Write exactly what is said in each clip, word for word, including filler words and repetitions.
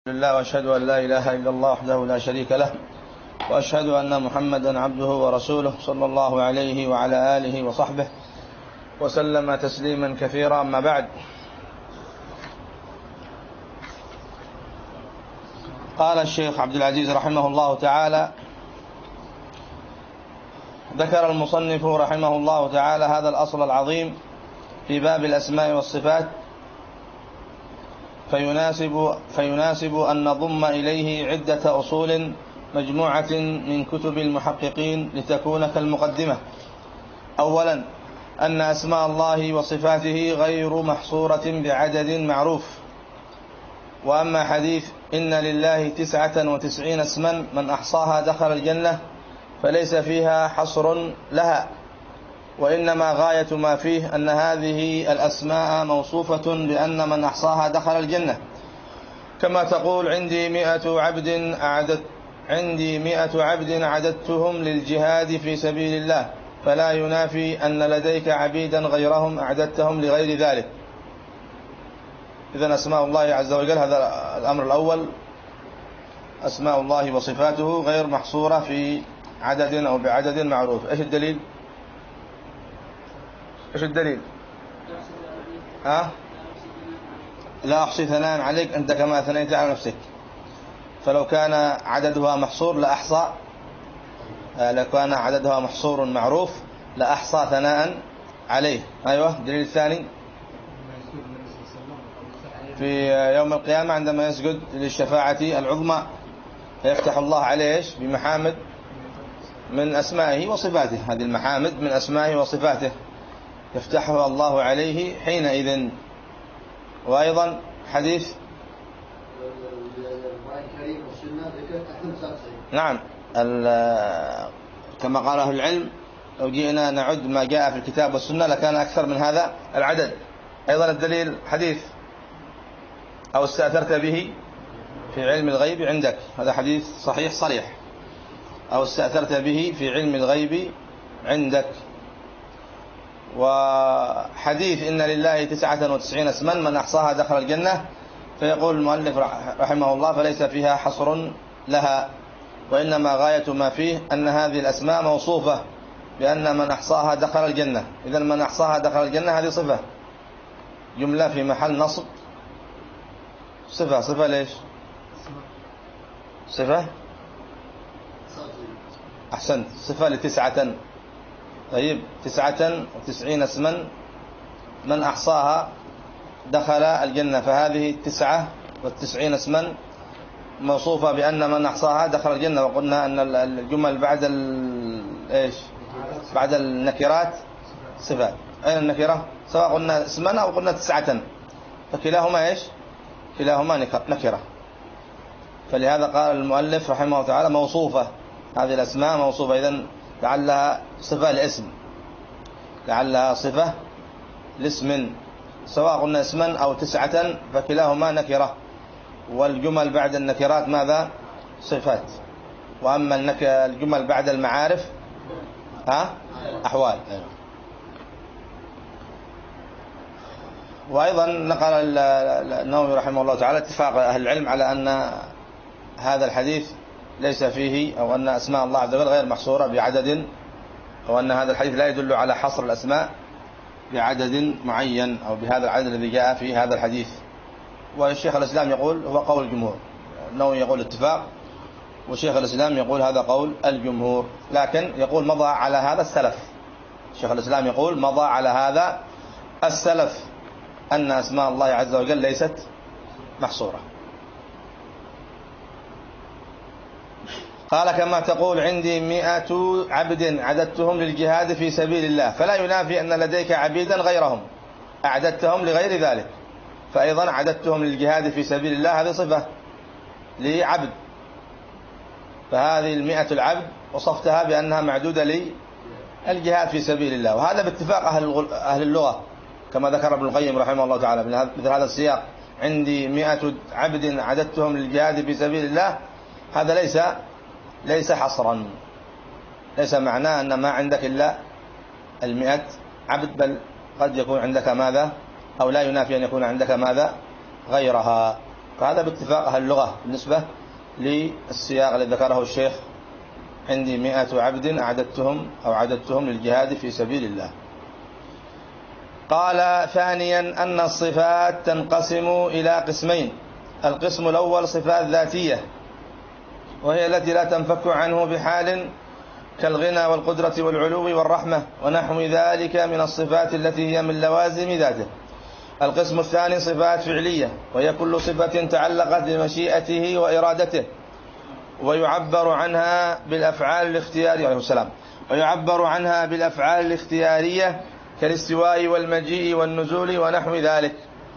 لله وأشهد أن لا إله إلا الله وحده لا شريك له، وأشهد أن محمدا عبده ورسوله صلى الله عليه وعلى آله وصحبه وسلم تسليما كثيرا. أما بعد، قال الشيخ عبد العزيز رحمه الله تعالى: ذكر المصنف رحمه الله تعالى هذا الأصل العظيم في باب الأسماء والصفات، فيناسب, فيناسب أن نضم إليه عدة أصول مجموعة من كتب المحققين لتكون كالمقدمة. أولا، أن أسماء الله وصفاته غير محصورة بعدد معروف. وأما حديث إن لله تسعة وتسعين اسما من أحصاها دخل الجنة فليس فيها حصر لها، وإنما غاية ما فيه أن هذه الأسماء موصوفة بأن من أحصاها دخل الجنة، كما تقول عندي مئة عبد أعددت عندي مئة عبد عددتهم للجهاد في سبيل الله، فلا ينافي أن لديك عبيدا غيرهم أعددتهم لغير ذلك. إذن أسماء الله عز وجل، هذا الأمر الأول، أسماء الله وصفاته غير محصورة في عدد أو بعدد معروف. إيش الدليل؟ إيش الدليل؟ ها؟ لا أحصي ثناء عليك أنت كما ثنيت على نفسك. فلو كان عددها محصور لأحصى، لو كان عددها محصور معروف لأحصى ثناء عليه. أيوة، الدليل الثاني في يوم القيامة عندما يسجد للشفاعة العظمى يفتح الله عليه بمحامد من أسمائه وصفاته. هذه المحامد من أسمائه وصفاته يفتحها الله عليه حينئذ. وأيضا حديث نعم كما قال أهل العلم لو جئنا نعد ما جاء في الكتاب والسنة لكان أكثر من هذا العدد. أيضا الدليل حديث أو استأثرت به في علم الغيب عندك، هذا حديث صحيح صريح، أو استأثرت به في علم الغيب عندك. وحديث إن لله تسعة وتسعين اسما من أحصاها دخل الجنة، فيقول المؤلف رحمه الله فليس فيها حصر لها، وإنما غاية ما فيه أن هذه الأسماء موصوفة بأن من أحصاها دخل الجنة. إذن من أحصاها دخل الجنة هذه صفة، جملة في محل نصب، صفة. صفة ليش؟ صفة أحسنت، صفة لتسعة. طيب، تسعة وتسعين اسما من أحصاها دخل الجنة، فهذه تسعة والتسعين اسما موصوفة بأن من أحصاها دخل الجنة. وقلنا أن الجمل بعد إيش؟ بعد النكرات صفات. أين النكرة؟ سواء قلنا اسمنا أو قلنا تسعة، فكلاهما إيش؟ كلاهما نكرة. فلهذا قال المؤلف رحمه الله تعالى موصوفة، هذه الأسماء موصوفة. إذن لعلها صفة لاسم، لعلها صفة لاسم، سواء قلنا اسما أو تسعة فكلاهما نكرة، والجمل بعد النكرات ماذا؟ صفات. وأما الجمل بعد المعارف ها؟ أحوال. وأيضا نقل النووي رحمه الله تعالى اتفاق أهل العلم على أن هذا الحديث ليس فيه، أو أن أسماء الله عز وجل غير محصورة بعدد، أو أن هذا الحديث لا يدل على حصر الأسماء بعدد معين أو بهذا العدد الذي جاء في هذا الحديث. والشيخ الإسلام يقول هو قول الجمهور. النووي يقول اتفاق، والشيخ الإسلام يقول هذا قول الجمهور، لكن يقول مضى على هذا السلف. الشيخ الإسلام يقول مضى على هذا السلف أن أسماء الله عز وجل ليست محصورة. قال كما تقول عندي مئة عبد عددتهم للجهاد في سبيل الله، فلا ينافي أن لديك عبيدا غيرهم أعددتهم لغير ذلك، فأيضا عددتهم للجهاد في سبيل الله هذه صفة لعبد، فهذه المئة العبد وصفتها بأنها معدودة للجهاد في سبيل الله. وهذا باتفاق أهل اللغة كما ذكر ابن القيم رحمه الله تعالى مثل هذا السياق، عندي مئة عبد عددتهم للجهاد في سبيل الله، هذا ليس ليس حصرا، ليس معناه أن ما عندك إلا المئة عبد، بل قد يكون عندك ماذا، أو لا ينافي أن يكون عندك ماذا غيرها. فهذا باتفاق أهل اللغة بالنسبة للسياق الذي ذكره الشيخ: عندي مئة عبد أعددتهم أو عددتهم للجهاد في سبيل الله. قال: ثانيا أن الصفات تنقسم إلى قسمين: القسم الأول صفات ذاتية، وهي التي لا تنفك عنه بحال، كالغنى والقدرة والعلو والرحمة ونحو ذلك من الصفات التي هي من لوازم ذاته. القسم الثاني صفات فعلية، وهي كل صفة تعلقت بمشيئته وإرادته، ويعبر عنها بالأفعال الاختيارية عليه السلام ويعبر عنها بالأفعال الاختيارية كالاستواء والمجيء والنزول ونحو ذلك.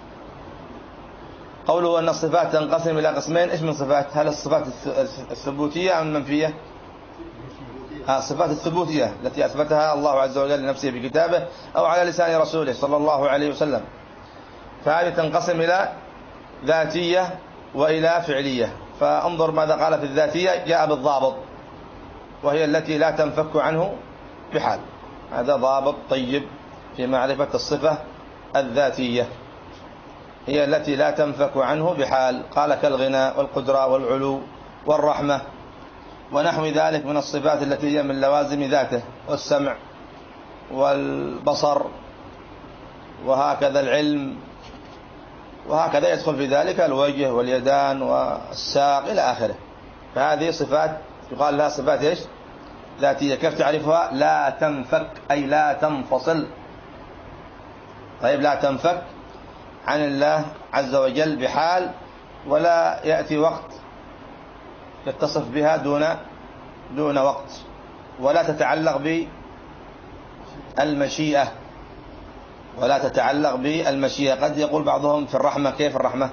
قوله أن الصفات تنقسم إلى قسمين: إيش من صفات؟ هل الصفات الثبوتية أم المنفية؟ آه الصفات الثبوتية التي أثبتها الله عز وجل لنفسه بكتابه أو على لسان رسوله صلى الله عليه وسلم، فهذه تنقسم إلى ذاتية وإلى فعلية. فانظر ماذا قال في الذاتية: جاء بالضابط، وهي التي لا تنفك عنه بحال. هذا ضابط طيب في معرفة الصفة الذاتية، هي التي لا تنفك عنه بحال. قال: كالغنى والقدرة والعلو والرحمة ونحو ذلك من الصفات التي هي من لوازم ذاته، والسمع والبصر وهكذا العلم، وهكذا يدخل في ذلك الوجه واليدان والساق إلى آخره. فهذه صفات يقال لها صفات إيش؟ ذاتية. كيف تعرفها؟ لا تنفك، أي لا تنفصل. طيب، لا تنفك عن الله عز وجل بحال، ولا يأتي وقت يتصف بها دون دون وقت، ولا تتعلق بالمشيئة ولا تتعلق بالمشيئة. قد يقول بعضهم في الرحمة: كيف الرحمة؟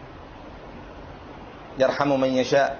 يرحم من يشاء.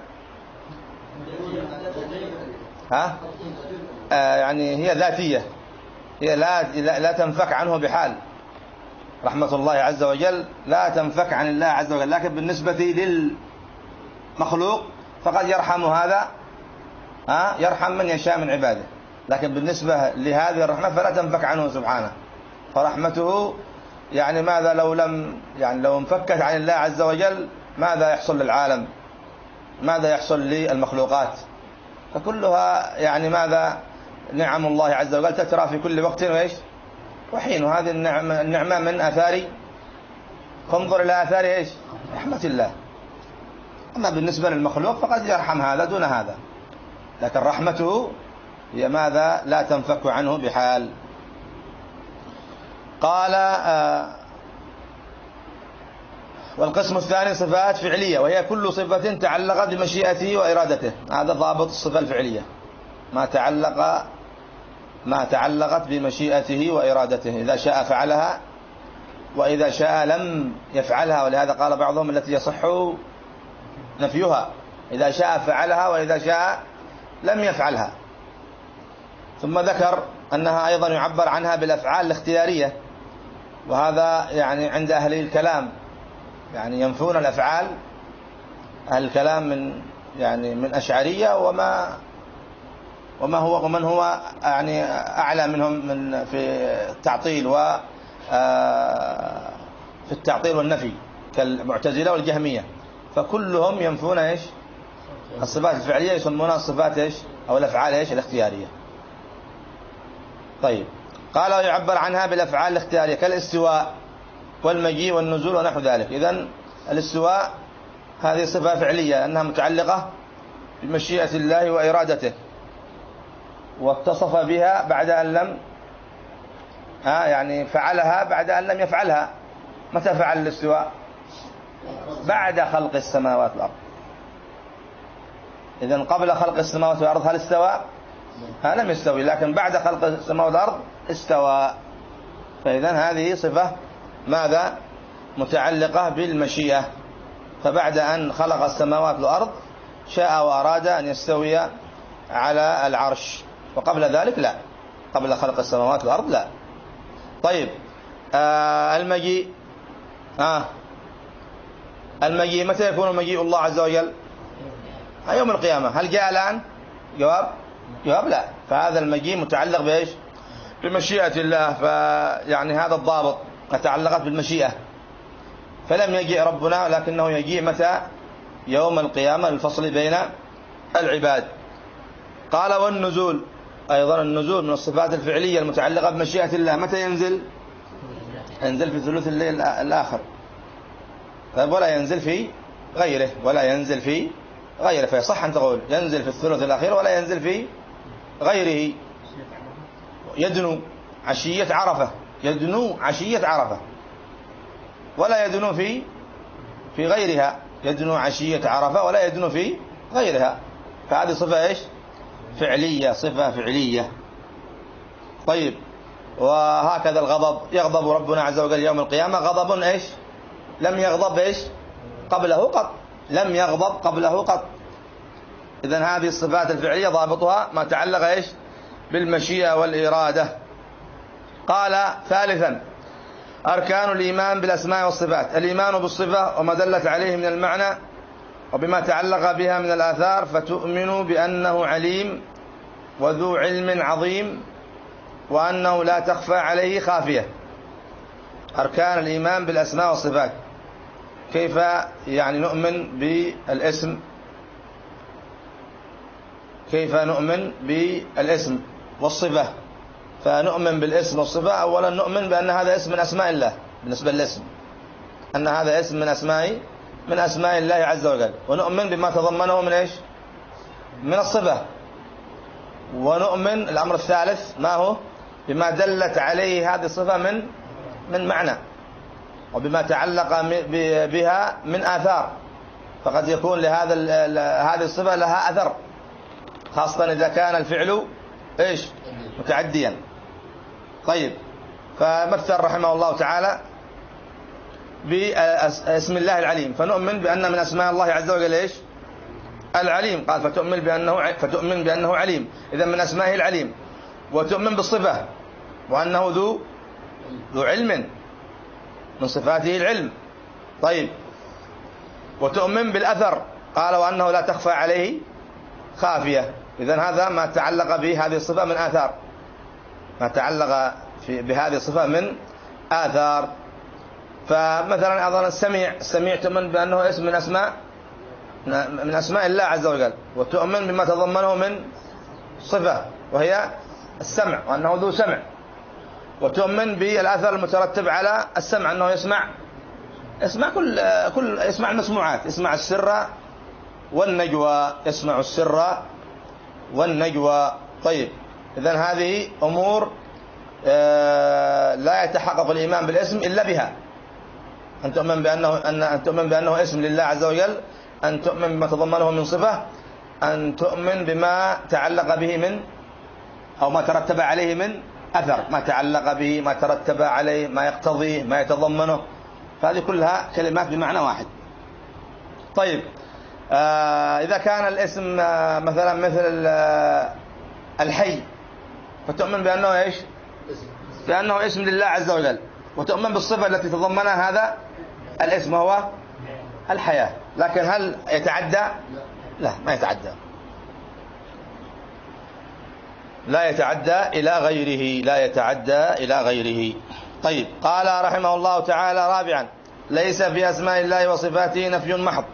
ها؟ آه يعني هي ذاتية، هي لا لا تنفك عنه بحال. رحمة الله عز وجل لا تنفك عن الله عز وجل، لكن بالنسبة للمخلوق فقد يرحم هذا، ها يرحم من يشاء من عباده، لكن بالنسبة لهذه الرحمة فلا تنفك عنه سبحانه. فرحمته يعني ماذا لو لم يعني لو انفكت عن الله عز وجل ماذا يحصل للعالم؟ ماذا يحصل للمخلوقات؟ فكلها يعني ماذا نعم الله عز وجل تترى في كل وقت وإيش وحين. وهذه النعمة, النعمة من آثار، فانظر إلى آثار إيش رحمة الله. أما بالنسبة للمخلوق فقد يرحم هذا دون هذا، لكن رحمته هي ماذا لا تنفك عنه بحال. قال: آه والقسم الثاني صفات فعلية، وهي كل صفة تعلقت بمشيئته وإرادته. هذا ضابط الصفة الفعلية: ما تعلق ما تعلقت بمشيئته وإرادته، إذا شاء فعلها وإذا شاء لم يفعلها. ولهذا قال بعضهم: التي يصح نفيها، إذا شاء فعلها وإذا شاء لم يفعلها. ثم ذكر أنها أيضا يعبر عنها بالأفعال الاختيارية، وهذا يعني عند أهل الكلام يعني ينفون الأفعال. أهل الكلام من يعني من أشعرية وما وما هو ومن هو يعني أعلى منهم من في التعطيل و في التعطيل والنفي كالمعتزلة والجهمية، فكلهم ينفون إيش الصفات الفعلية، يسمونها الصفات إيش أو الأفعال إيش الاختيارية. طيب، قال: ويعبر عنها بالأفعال الاختيارية كالاستواء والمجيء والنزول ونحو ذلك. إذن الاستواء هذه صفة فعلية، أنها متعلقة بمشيئة الله وإرادته، واتصف بها بعد أن لم ها يعني فعلها بعد أن لم يفعلها. متى فعل الاستواء؟ بعد خلق السماوات والأرض. إذن قبل خلق السماوات والأرض هل استوى؟ ها لم يستوي، لكن بعد خلق السماوات والأرض استوى. فإذن هذه صفة ماذا متعلقة بالمشيئة، فبعد أن خلق السماوات والأرض شاء وأراد أن يستوي على العرش، وقبل ذلك لا، قبل خلق السماوات والأرض لا. طيب، آه المجيء آه المجيء متى يكون مجيء الله عز وجل؟ يوم القيامة. هل جاء الآن؟ جواب جواب لا. فهذا المجيء متعلق بإيش؟ بمشيئة الله. فيعني هذا الضابط تعلقت بالمشيئة، فلم يجيء ربنا، لكنه يجيء متى؟ يوم القيامة الفصل بين العباد. قال والنزول، أيضا النزول من الصفات الفعلية المتعلقة بمشيئة الله. متى ينزل؟ ينزل في ثلث الليل الآخر، طيب ولا ينزل في غيره، ولا ينزل في غيره، فيصح أن تقول ينزل في الثلث الأخير ولا ينزل في غيره. يدنو عشية عرفة، يدنو عشية عرفة، ولا يدنو في في غيرها، يدنو عشية عرفة ولا يدنو في غيرها، فهذه صفة إيش؟ فعلية، صفة فعلية. طيب وهكذا الغضب، يغضب ربنا عز وجل يوم القيامة غضب إيش؟ لم يغضب إيش؟ قبله قط، لم يغضب قبله قط. إذن هذه الصفات الفعلية ضابطها ما تعلق إيش؟ بالمشيئة والإرادة. قال ثالثا أركان الإيمان بالأسماء والصفات: الإيمان بالصفة وما دلت عليه من المعنى وبما تعلق بها من الآثار، فتؤمن بأنه عليم وذو علم عظيم وأنه لا تخفى عليه خافية. أركان الإيمان بالأسماء والصفات، كيف يعني نؤمن بالاسم؟ كيف نؤمن بالاسم والصفة؟ فنؤمن بالاسم والصفة. أولا نؤمن بأن هذا اسم من أسماء الله، بالنسبة للاسم أن هذا اسم من أسماء من أسماء الله عز وجل، ونؤمن بما تضمنه من إيش؟ من الصفة. ونؤمن الأمر الثالث ما هو؟ بما دلت عليه هذه الصفة من من معنى، وبما تعلق بها من آثار، فقد يكون لهذا هذه الصفة لها أثر، خاصة إذا كان الفعل إيش؟ متعديا. طيب فمثل رحمه الله تعالى باسم الله العليم، فنؤمن بأن من أسماء الله عز وجل إيش؟ العليم. قال فتؤمن بأنه فتؤمن بأنه عليم، إذا من أسمائه العليم. وتؤمن بالصفة وأنه ذو ذو علم، من صفاته العلم. طيب وتؤمن بالأثر، قال وأنه لا تخفى عليه خافية، إذن هذا ما تعلق به هذه الصفة من آثار، ما تعلق في بهذه الصفة من آثار. فمثلا أيضا السميع، السميع تؤمن بأنه اسم من أسماء من أسماء الله عز وجل، وتؤمن بما تضمنه من صفة وهي السمع، وأنه ذو سمع. وتؤمن بالأثر المترتب على السمع، أنه يسمع يسمع كل كل يسمع المسموعات، يسمع السر والنجوى، يسمع السر والنجوى. طيب إذن هذه أمور لا يتحقق الإيمان بالاسم إلا بها، أن تؤمن بأنه أن تؤمن بأنه اسم لله عز وجل، أن تؤمن بما تضمنه من صفة، أن تؤمن بما تعلق به من أو ما ترتب عليه من أثر، ما تعلق به، ما ترتب عليه، ما يقتضيه، ما يتضمنه، فهذه كلها كلمات بمعنى واحد. طيب آه إذا كان الاسم آه مثلا مثل آه الحي، فتؤمن بأنه إيش؟ بأنه اسم لله عز وجل، وتؤمن بالصفة التي تضمنها هذا الاسم هو الحياة. لكن هل يتعدى؟ لا، ما يتعدى، لا يتعدى إلى غيره، لا يتعدى إلى غيره. طيب قال رحمه الله تعالى رابعا: ليس في أسماء الله وصفاته نفي محض،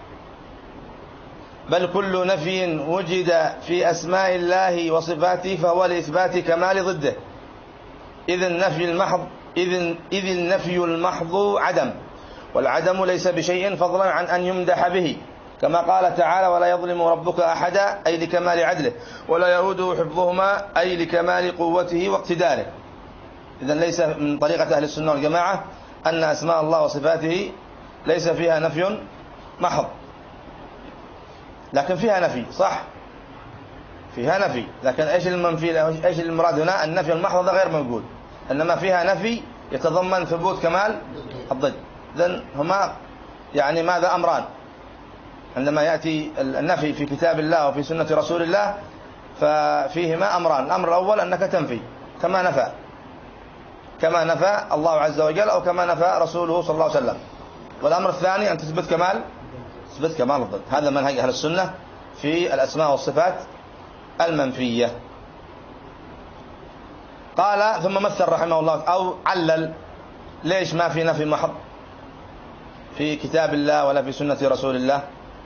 بل كل نفي وجد في أسماء الله وصفاته فهو لإثبات كمال ضده، إذ النفي المحض إذ إذ النفي المحض عدم، والعدم ليس بشيء فضلا عن أن يمدح به، كما قال تعالى: ولا يظلم ربك أحدا، أي لكمال عدله، ولا يؤوده حفظهما، أي لكمال قوته واقتداره. إذن ليس من طريقة أهل السنة والجماعة أن أسماء الله وصفاته ليس فيها نفي محض، لكن فيها نفي، صح؟ فيها نفي، لكن إيش المنفي؟ إيش المراد هنا؟ النفي المحض غير موجود، إنما فيها نفي يتضمن ثبوت كمال الضد. إذن هما يعني ماذا؟ أمران. عندما يأتي النفي في كتاب الله وفي سنة رسول الله ففيهما أمران: الأمر الأول أنك تنفي كما نفى كما نفى الله عز وجل أو كما نفى رسوله صلى الله عليه وسلم، والأمر الثاني أن تثبت كمال تثبت كمال الضد. هذا منهج أهل السنة في الأسماء والصفات المنفية. قال ثم مثل رحمه الله أو علل ليش ما في نفي محض في كتاب الله ولا في سنة رسول الله؟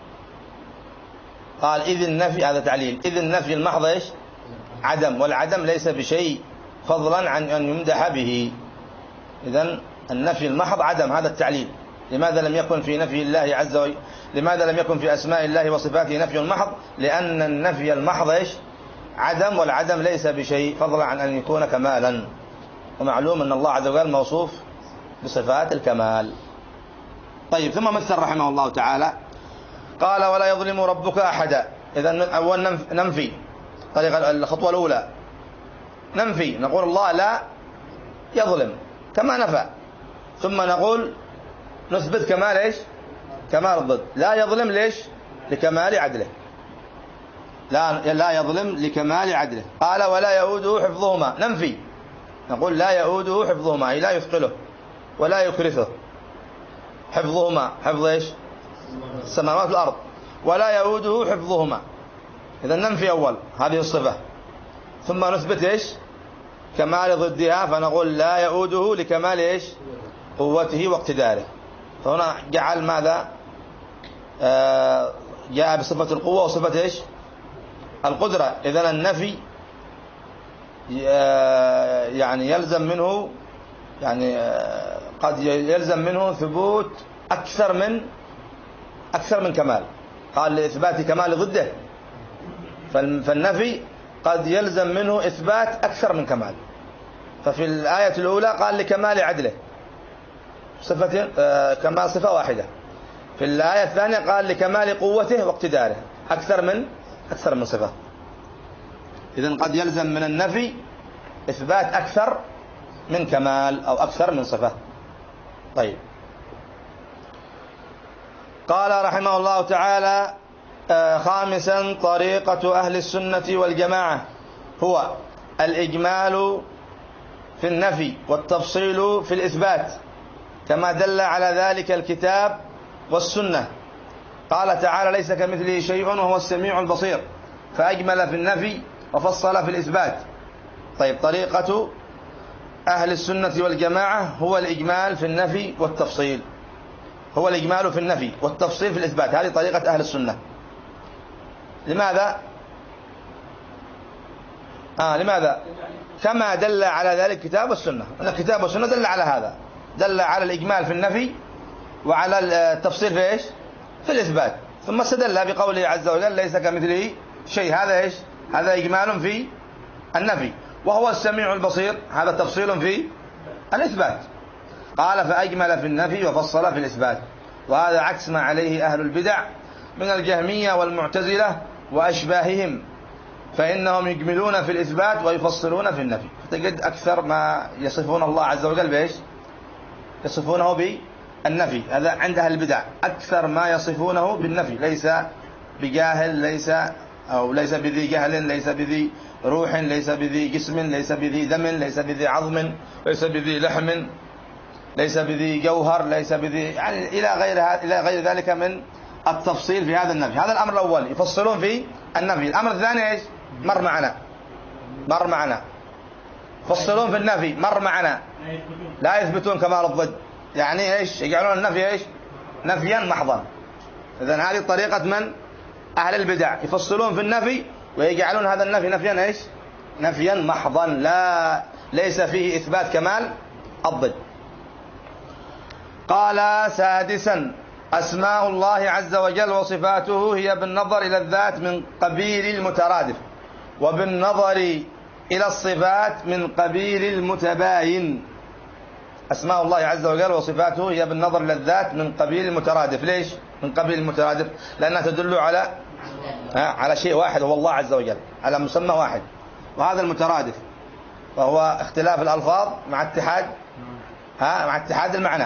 قال إذ النفي، هذا تعليل، إذ النفي المحض إيش؟ عدم، والعدم ليس بشيء فضلا عن أن يمدح به. إذن النفي المحض عدم، هذا التعليل. لماذا لم يكن في نفي الله عز وجل، لماذا لم يكن في أسماء الله وصفاته نفي محض؟ لأن النفي المحض إيش؟ عدم، والعدم ليس بشيء فضلا عن أن يكون كمالا، ومعلوم أن الله عز وجل موصوف بصفات الكمال. طيب، ثم مثل رحمه الله تعالى قال ولا يظلم ربك أحدا. إذن أول ننفي، طريقة الخطوة الأولى ننفي، نقول الله لا يظلم كما نفى، ثم نقول نثبت كمال إيش؟ كمال الضد، لا يظلم ليش؟ لكمال عدله، لا لا يظلم لكمال عدله. قال ولا يؤوده حفظهما، ننفي، نقول لا يؤوده حفظهما، أي لا يثقله ولا يكرثه. حفظهما، حفظ إيش؟ السماوات والأرض، ولا يؤوده حفظهما. إذا ننفي أول هذه الصفة، ثم نثبت إيش؟ كمال ضدها، فنقول لا يؤوده لكمال إيش؟ قوته واقتداره. فهنا جعل ماذا؟ آه جاء بصفة القوة وصفة إيش؟ القدرة. إذن النفي آه يعني يلزم منه، يعني آه قد يلزم منه ثبوت أكثر من أكثر من كمال. قال لإثبات كمال ضده، فالنفي قد يلزم منه إثبات أكثر من كمال. ففي الآية الأولى قال لكمال عدله صفة آه كمال صفة واحدة، في الآية الثانية قال لكمال قوته واقتداره أكثر من أكثر من صفة. إذن قد يلزم من النفي إثبات أكثر من كمال أو أكثر من صفة. طيب، قال رحمه الله تعالى آه خامسا طريقة أهل السنة والجماعة هو الإجمال في النفي والتفصيل في الإثبات، كما دل على ذلك الكتاب والسنة. قال تعالى ليس كمثله شيء وهو السميع البصير، فأجمل في النفي وفصل في الإثبات. طيب، طريقة أهل السنة والجماعة هو الإجمال في النفي والتفصيل، هو الإجمال في النفي والتفصيل في الإثبات، هذه طريقة أهل السنة. لماذا؟ آه لماذا؟ كما دل على ذلك الكتاب والسنة، أن الكتاب والسنة دل على هذا، دل على الإجمال في النفي وعلى التفصيل في إيش؟ في الإثبات. ثم استدل بقوله عز وجل ليس كمثله شيء، هذا إيش؟ هذا إجمال في النفي. وهو السميع البصير، هذا تفصيل في الإثبات. قال فأجمل في النفي وفصل في الإثبات، وهذا عكس ما عليه أهل البدع من الجهمية والمعتزلة وأشباههم، فإنهم يجملون في الإثبات ويفصلون في النفي. فتجد أكثر ما يصفون الله عز وجل بإيش؟ يصفونه بالنفي. هذا عند أهل البدع أكثر ما يصفونه بالنفي، ليس بجاهل، ليس أو ليس بذي جهل، ليس بذي روح، ليس بذي جسم، ليس بذي دم، ليس بذي عظم، ليس بذي لحم، ليس بذي جوهر، ليس بذي يعني إلى غير إلى غير ذلك من التفصيل في هذا النفي. هذا الأمر الأول، يفصلون في النفي. الأمر الثاني إيش؟ مر معنا مر معنا يفصلون في النفي، مر معنا لا يثبتون كمال الضد، يعني إيش؟ يجعلون النفي إيش؟ نفيا محضا. إذن هذه طريقة من؟ أهل البدع، يفصلون في النفي ويجعلون هذا النفي نفيا إيش؟ نفيا محضا، لا ليس فيه إثبات كمال الضد. قال سادسا أسماء الله عز وجل وصفاته هي بالنظر إلى الذات من قبيل المترادف، وبالنظر إلى الصفات من قبيل المتباين. أسماء الله عز وجل وصفاته هي بالنظر إلى الذات من قبيل المترادف. ليش من قبيل المترادف؟ لأنها تدل على على شيء واحد هو الله عز وجل، على مسمى واحد، وهذا المترادف، وهو اختلاف الألفاظ مع اتحاد ها مع اتحاد المعنى.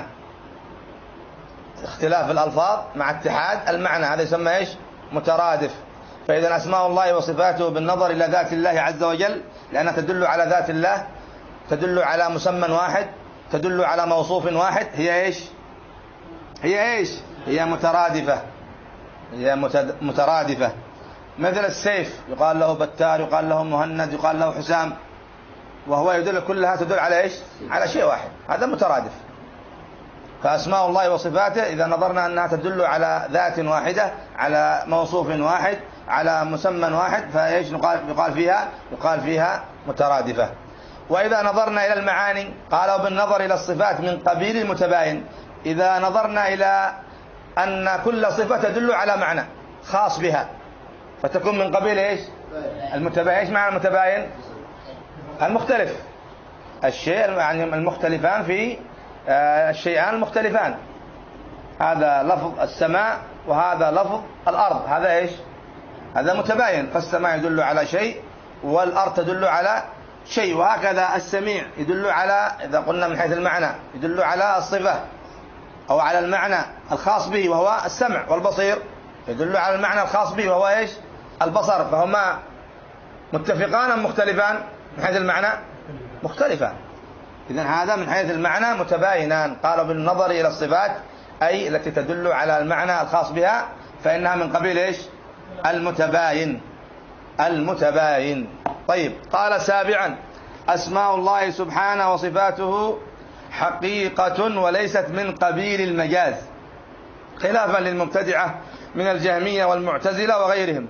اختلاف الألفاظ مع اتحاد المعنى، هذا يسمى ايش؟ مترادف. فإذا أسماء الله وصفاته بالنظر إلى ذات الله عز وجل، لأنها تدل على ذات الله، تدل على مسمى واحد، تدل على موصوف واحد، هي ايش؟ هي ايش؟ هي مترادفة، هي مترادفة. مثل السيف يقال له بتار، يقال له مهند، يقال له حسام، وهو يدل كلها تدل على ايش؟ على شيء واحد، هذا مترادف. فأسماء الله وصفاته إذا نظرنا أنها تدل على ذات واحدة، على موصوف واحد، على مسمى واحد، فإيش يقال فيها؟ يقال فيها مترادفة. وإذا نظرنا إلى المعاني قالوا بالنظر إلى الصفات من قبيل المتباين. إذا نظرنا إلى أن كل صفة تدل على معنى خاص بها فتكون من قبيل إيش؟ المتباين. إيش معنى المتباين؟ المختلف، الشيء يعني المختلفان في الشيئان المختلفان. هذا لفظ السماء وهذا لفظ الأرض، هذا إيش؟ هذا متباين، فالسماء يدل على شيء والأرض تدل على شيء. وهكذا السميع يدل على، إذا قلنا من حيث المعنى، يدل على الصفة أو على المعنى الخاص به وهو السمع، والبصير يدل على المعنى الخاص به وهو إيش؟ البصر. فهما متفقان أم مختلفان؟ من حيث المعنى مختلفان. إذن هذا من حيث المعنى متباينان. قالوا بالنظر إلى الصفات أي التي تدل على المعنى الخاص بها فإنها من قبيل إيش؟ المتباين. المتباين. طيب، قال سابعا: أسماء الله سبحانه وصفاته حقيقة وليست من قبيل المجاز، خلافا للمبتدعة من الجهمية والمعتزلة وغيرهم.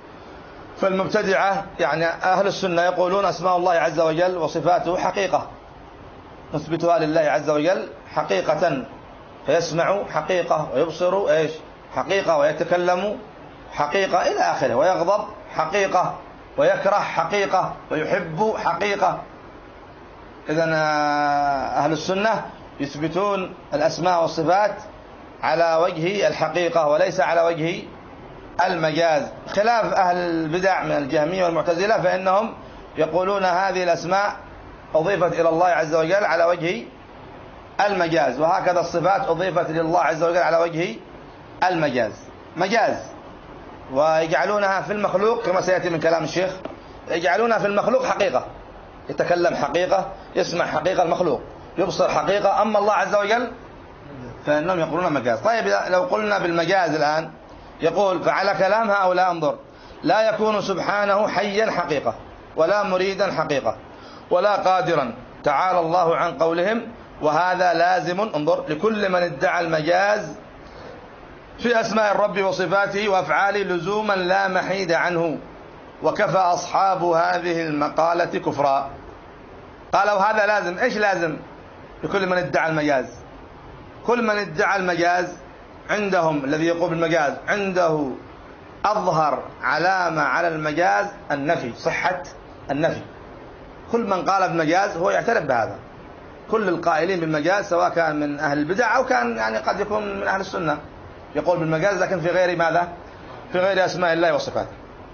فالمبتدعة يعني أهل السنة يقولون أسماء الله عز وجل وصفاته حقيقة، نثبتها لله عز وجل حقيقة، فيسمع حقيقة، ويبصر إيش؟ حقيقة، ويتكلم حقيقة إلى آخره، ويغضب حقيقة، ويكره حقيقة، ويحب حقيقة. إذن أهل السنة يثبتون الأسماء والصفات على وجه الحقيقة وليس على وجه المجاز، خلاف أهل البدع من الجهمية والمعتزلة، فإنهم يقولون هذه الأسماء أضيفت إلى الله عز وجل على وجه المجاز، وهكذا الصفات أضيفت لله عز وجل على وجه المجاز. مجاز، ويجعلونها في المخلوق كما سيأتي من كلام الشيخ، يجعلونها في المخلوق حقيقة، يتكلم حقيقة، يسمع حقيقة المخلوق، يبصر حقيقة. أما الله عز وجل فإنهم يقولون مجاز. طيب، لو قلنا بالمجاز الآن، يقول: فعلى كلام هؤلاء انظر: لا يكون سبحانه حيا حقيقة، ولا مريدا حقيقة، ولا قادرا، تعالى الله عن قولهم، وهذا لازم انظر لكل من ادعى المجاز في أسماء الرب وصفاته وأفعاله لزوما لا محيد عنه، وكفى أصحاب هذه المقالة كفرا. قالوا هذا لازم. إيش لازم؟ لكل من ادعى المجاز. كل من ادعى المجاز عندهم، الذي يقول بالمجاز عنده أظهر علامة على المجاز النفي، صحة النفي. كل من قال بالمجاز هو يعترف بهذا. كل القائلين بالمجاز سواء كان من أهل البدع أو كان يعني قد يكون من أهل السنة يقول بالمجاز، لكن في غير ماذا؟ في غير أسماء الله وصفاته.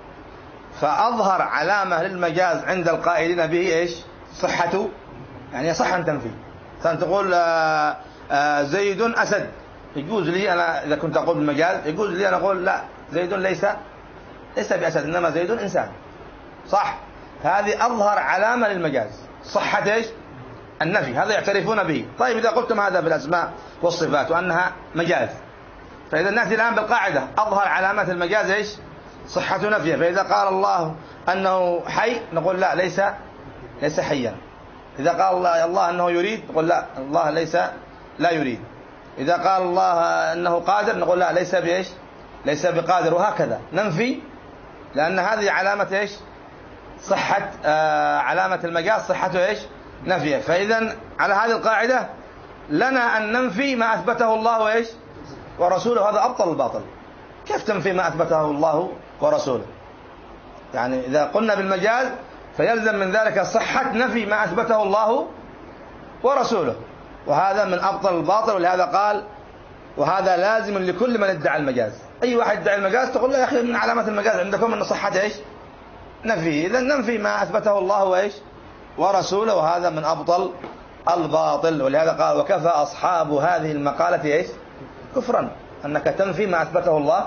فأظهر علامة للمجاز عند القائلين به إيش؟ صحته، يعني صح أن تنفي. تقول آآ آآ زيد أسد، يجوز لي أنا إذا كنت أقول بالمجاز، يجوز لي أن أقول لا، زيد ليس ليس بأسد، إنما زيد إنسان، صح؟ هذه أظهر علامة للمجاز، صحة إيش؟ النفي، هذا يعترفون به. طيب، إذا قلتم هذا بالأسماء والصفات وأنها مجاز، فإذا نأتي الآن بالقاعدة: أظهر علامات المجاز إيش؟ صحة نفيه. فإذا قال الله أنه حي نقول لا، ليس ليس حيا. إذا قال الله, الله أنه يريد نقول لا، الله ليس لا يريد. إذا قال الله أنه قادر نقول لا، ليس بإيش؟ ليس بقادر. وهكذا ننفي، لأن هذه علامة إيش؟ صحة آه علامة المجاز صحته إيش؟ نفيه. فإذا على هذه القاعدة لنا أن ننفي ما أثبته الله وإيش؟ ورسوله. هذا أبطل الباطل. كيف تنفي ما أثبته الله ورسوله؟ يعني إذا قلنا بالمجاز فيلزم من ذلك صحة نفي ما أثبته الله ورسوله، وهذا من أبطل الباطل. ولهذا قال: وهذا لازم لكل من ادعى المجاز. أي واحد ادعى المجاز تقول له: يا أخي، من علامات المجاز عندكم أن صحة إيش؟ نفي. إذا ننفي ما أثبته الله وإيش؟ ورسوله، وهذا من أبطل الباطل. ولهذا قال: وكفى أصحاب هذه المقالة إيش؟ كفرا، أنك تنفي ما أثبته الله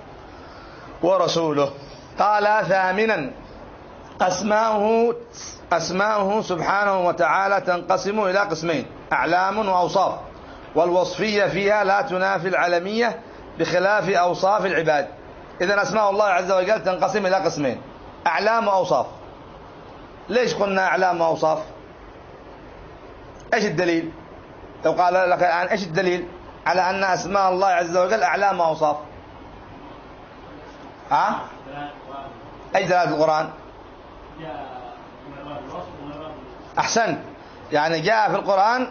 ورسوله. قال: ثامنا: أسماؤه أسماؤه سبحانه وتعالى تنقسم إلى قسمين: أعلام وأوصاف، والوصفية فيها لا تنافي العلمية بخلاف أوصاف العباد. إذن أسماء الله عز وجل تنقسم إلى قسمين: أعلام وأوصاف. ليش قلنا أعلام وأوصاف؟ إيش الدليل؟ لو قال لك الآن إيش الدليل على أن أسماء الله عز وجل أعلام وأوصاف؟ ها؟ أي دلالة القرآن؟ أحسنت. يعني جاء في القرآن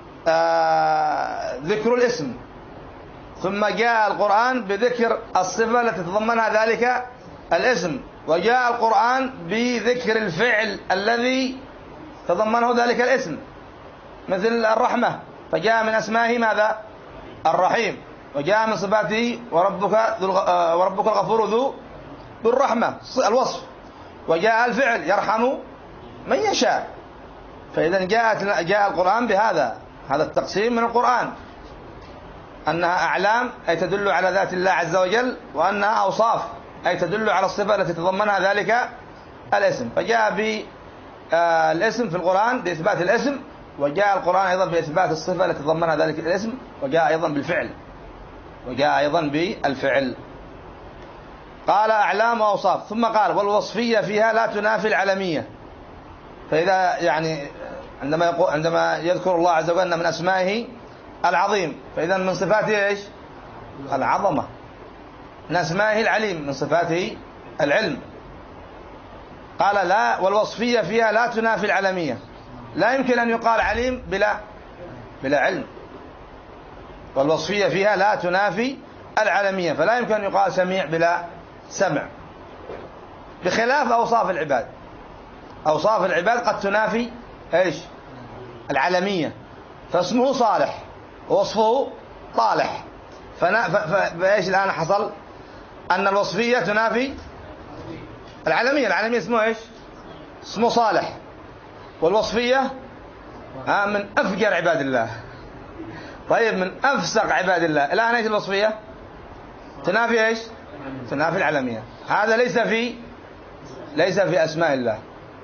آه ذكر الاسم، ثم جاء القرآن بذكر الصفة التي تتضمنها ذلك الاسم، وجاء القرآن بذكر الفعل الذي تضمنه ذلك الاسم، مثل الرحمة فجاء من أسمائه ماذا؟ الرحيم. وجاء من صفاته وربك, وربك الغفور ذو الرحمة الوصف. وجاء الفعل يرحم من يشاء. فإذا جاءت جاء القرآن بهذا هذا التقسيم من القرآن، أنها أعلام أي تدل على ذات الله عز وجل، وأنها أوصاف أي تدل على الصفة التي تضمنها ذلك الاسم. فجاء بالاسم في القرآن بإثبات الاسم، وجاء القرآن أيضا بإثبات الصفة التي تضمنها ذلك الاسم، وجاء أيضا بالفعل وجاء أيضا بالفعل. قال أعلام وأوصاف، ثم قال والوصفية فيها لا تنافي العلمية. فإذا يعني عندما يقول عندما يذكر الله عز وجل من أسمائه العظيم، فإذا من صفاته إيش؟ العظمة. من أسمائه العليم، من صفاته العلم. قال لا والوصفية فيها لا تنافي العلمية. لا يمكن أن يقال عليم بلا بلا علم، والوصفية فيها لا تنافي العلمية، فلا يمكن أن يقال سميع بلا سمع، بخلاف أوصاف العباد. أوصاف العباد قد تنافي إيش؟ العلمية، فاسمه صالح ووصفه طالح. فإيش الآن حصل؟ أن الوصفية تنافي العلمية. العلمية اسمه إيش؟ اسمه صالح. والوصفية من أفجر عباد الله، طيب من أفسق عباد الله. الآن إيش الوصفية؟ تنافي إيش؟ تنافي العلمية. هذا ليس في ليس في أسماء الله،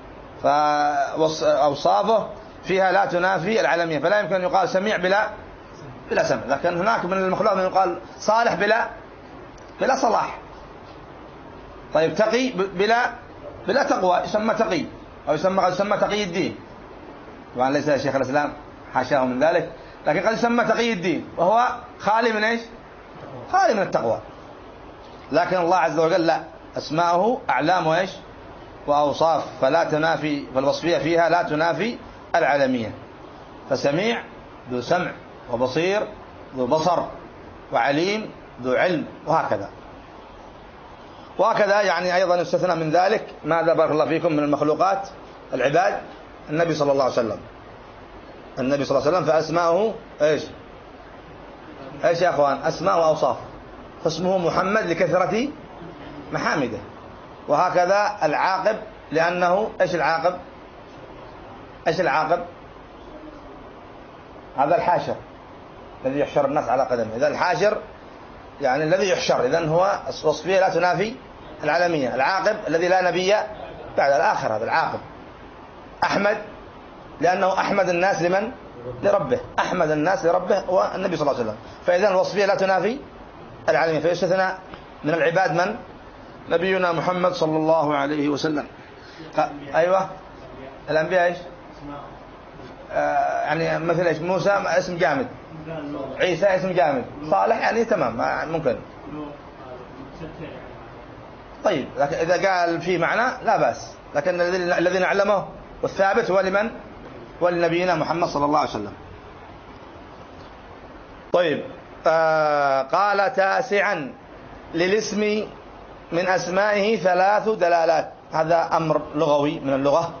فأوصافه فيها لا تنافي العلمية، فلا يمكن أن يقال سميع بلا بلا سمع. لكن هناك من المخلوق من يقال صالح بلا بلا صلاح. طيب تقي بلا بلا تقوى يسمى تقي، أو يسمى قد يسمى تقي الدين. طبعا ليس شيخ الإسلام حاشاه من ذلك، لكن قد يسمى تقي الدين وهو خالي من إيش؟ خالي من التقوى. لكن الله عز وجل لا، أسماؤه أعلام وإيش؟ وأوصاف، فلا تنافي، فالوصفية فيها لا تنافي العلمية. فسميع ذو سمع، وبصير ذو بصر، وعليم ذو علم، وهكذا وهكذا. يعني أيضا يستثنى من ذلك ماذا بارك الله فيكم من المخلوقات العباد النبي صلى الله عليه وسلم. النبي صلى الله عليه وسلم فأسماؤه إيش؟ إيش يا أخوان؟ أسماء وأوصاف. فاسمه محمد لكثرة محامده. وهكذا العاقب، لأنه إيش العاقب؟ إيش العاقب؟ هذا الحاشر الذي يحشر الناس على قدمه. إذا الحاشر يعني الذي يحشر، إذن هو الوصفية لا تنافي العلمية. العاقب الذي لا نبي بعد الآخر، هذا العاقب. أحمد لأنه أحمد الناس لمن؟ لربه. أحمد الناس لربه هو النبي صلى الله عليه وسلم. فإذا الوصفية لا تنافي العلمية. فيستثنى من العباد من؟ نبينا محمد صلى الله عليه وسلم. أيوة الأنبياء إيش؟ آه يعني مثل إيش؟ موسى اسم جامد، عيسى اسم جامد، صالح يعني تمام ممكن. طيب إذا قال في معنى لا بأس، لكن الذي نعلمه والثابت هو لمن؟ ولنبينا محمد صلى الله عليه وسلم. طيب آه قال تاسعا للاسم من أسمائه ثلاث دلالات. هذا أمر لغوي من اللغة.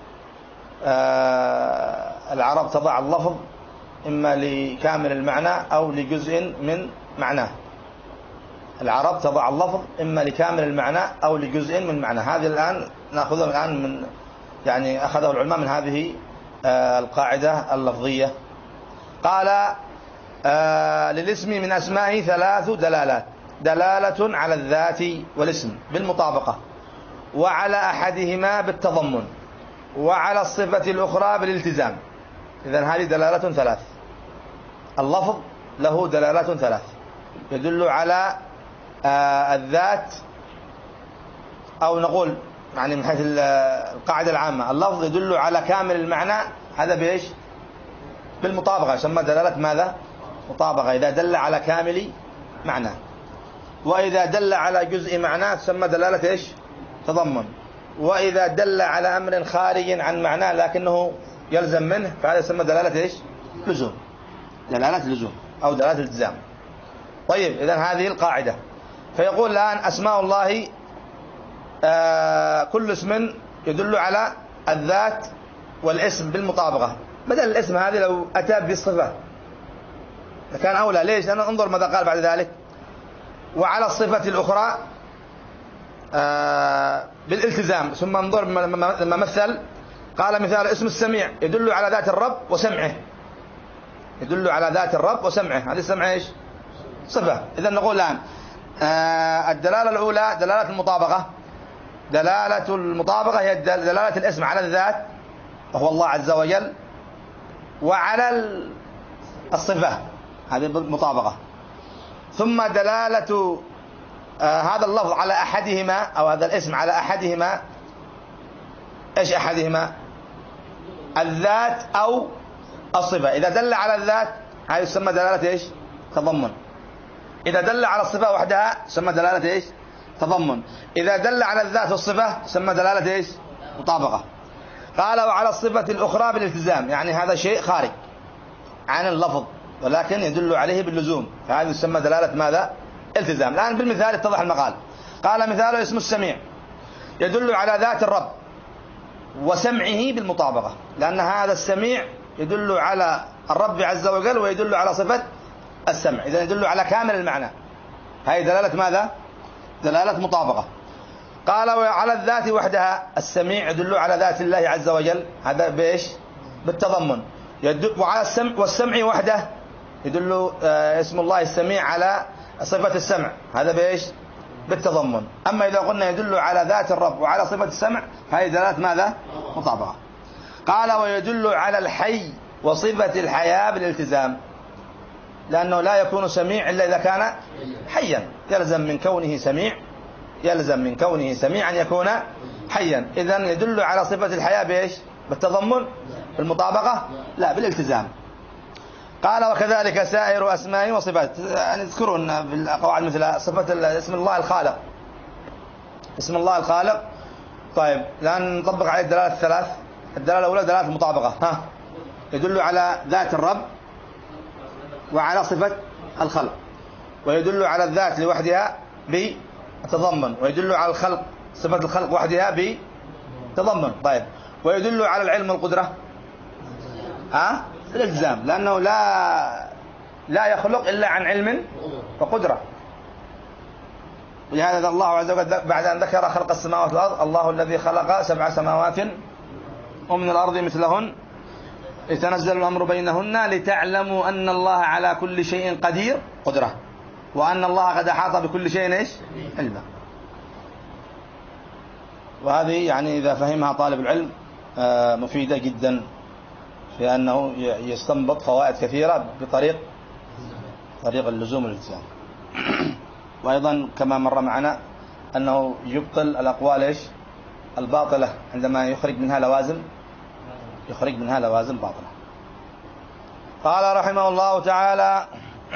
آه العرب تضع اللفظ إما لكامل المعنى أو لجزء من معناه. العرب تضع اللفظ إما لكامل المعنى أو لجزء من معناه. هذه الآن نأخذها الآن من يعني أخذه العلماء من هذه آه القاعدة اللفظية. قال آه للاسم من أسمائه ثلاث دلالات: دلالة على الذات والاسم بالمطابقة، وعلى أحدهما بالتضمن، وعلى الصفة الأخرى بالالتزام. إذن هذه دلالة ثلاث. اللفظ له دلالات ثلاث: يدل على آه الذات، أو نقول يعني من حيث القاعدة العامة اللفظ يدل على كامل المعنى، هذا بإيش؟ بالمطابقة، يسمى دلالة ماذا؟ مطابقة، إذا دل على كامل معناه. وإذا دل على جزء معناه تسمى دلالة إيش؟ تضمن. وإذا دل على أمر خارج عن معناه لكنه يلزم منه فهذا يسمى دلالة إيش؟ لزوم، دلالة لزوم أو دلالة التزام. طيب إذن هذه القاعدة. فيقول الآن أسماء الله آه كل اسم يدل على الذات والاسم بالمطابقة. بدل الاسم هذه لو أتى بالصفة لكان أولى. ليش؟ لأنه انظر ماذا قال بعد ذلك: وعلى الصفة الأخرى آه بالالتزام. ثم انظر لما مثل قال مثال اسم السميع يدل على ذات الرب وسمعه، يدل على ذات الرب وسمعه، هذه السمع ايش؟ صفة. إذا نقول الآن آه الدلالة الأولى دلالة المطابقة. دلالة المطابقة هي دلالة الاسم على الذات وهو الله عز وجل، وعلى الصفة هذه المطابقة. ثم دلالة آه هذا اللفظ على أحدهما أو هذا الاسم على أحدهما. إيش أحدهما؟ الذات أو الصفة. إذا دل على الذات هذه تسمى دلالة إيش؟ تضمن. إذا دل على الصفة وحدها تسمى دلالة إيش؟ تضمن. إذا دل على الذات والصفة تسمى دلالة إيش؟ مطابقة. قال وعلى الصفة الأخرى بالالتزام، يعني هذا شيء خارج عن اللفظ ولكن يدل عليه باللزوم، فهذه تسمى دلالة ماذا؟ التزام. الآن بالمثال اتضح المقال. قال مثاله اسم السميع يدل على ذات الرب وسمعه بالمطابقة، لأن هذا السميع يدل على الرب عز وجل ويدل على صفة السمع، إذا يدل على كامل المعنى. هذه دلالة ماذا؟ دلالة مطابقة. قال وعلى الذات وحدها السميع يدل على ذات الله عز وجل، هذا بإيش؟ بالتضمن. وعلى السمع والسمع وحده يدل اسم الله السميع على صفة السمع، هذا بإيش؟ بالتضمن. أما إذا قلنا يدل على ذات الرب وعلى صفة السمع هذه دلالة ماذا؟ مطابقة. قال ويدل على الحي وصفة الحياة بالالتزام، لأنه لا يكون سميع إلا إذا كان حيا، يلزم من كونه سميع يلزم من كونه سميعا يكون حيا. إذن يدل على صفة الحياة بإيش؟ بالتضمن؟ بالمطابقة؟ لا، بالالتزام. قال وكذلك سائر أسماء وصفات. يعني تذكرون في القواعد مثل صفة اسم الله الخالق، اسم الله الخالق. طيب الآن نطبق عليه الدلالة الثلاث. الدلالة الأولى دلالة المطابقة، ها يدل على ذات الرب وعلى صفة الخلق، ويدل على الذات لوحدها بالتضمن، ويدل على الخلق صفة الخلق وحدها بالتضمن. طيب ويدل على العلم والقدرة ها الالتزام، لأنه لا لا يخلق إلا عن علم وقدرة. ولهذا الله عز وجل بعد أن ذكر خلق السماوات والأرض: الله الذي خلق سبع سماوات ومن الأرض مثلهن يتنزل الأمر بينهن لتعلموا أن الله على كل شيء قدير قدرة، وأن الله قد أحاط بكل شيء إيش؟ علما. وهذه يعني إذا فهمها طالب العلم مفيدة جدا في أنه يستنبط فوائد كثيرة بطريق طريق اللزوم والالتزام. وأيضا كما مر معنا أنه يبطل الأقوال إيش؟ الباطلة عندما يخرج منها لوازم يخرج منها لوازم باطلة. قال رحمه الله تعالى: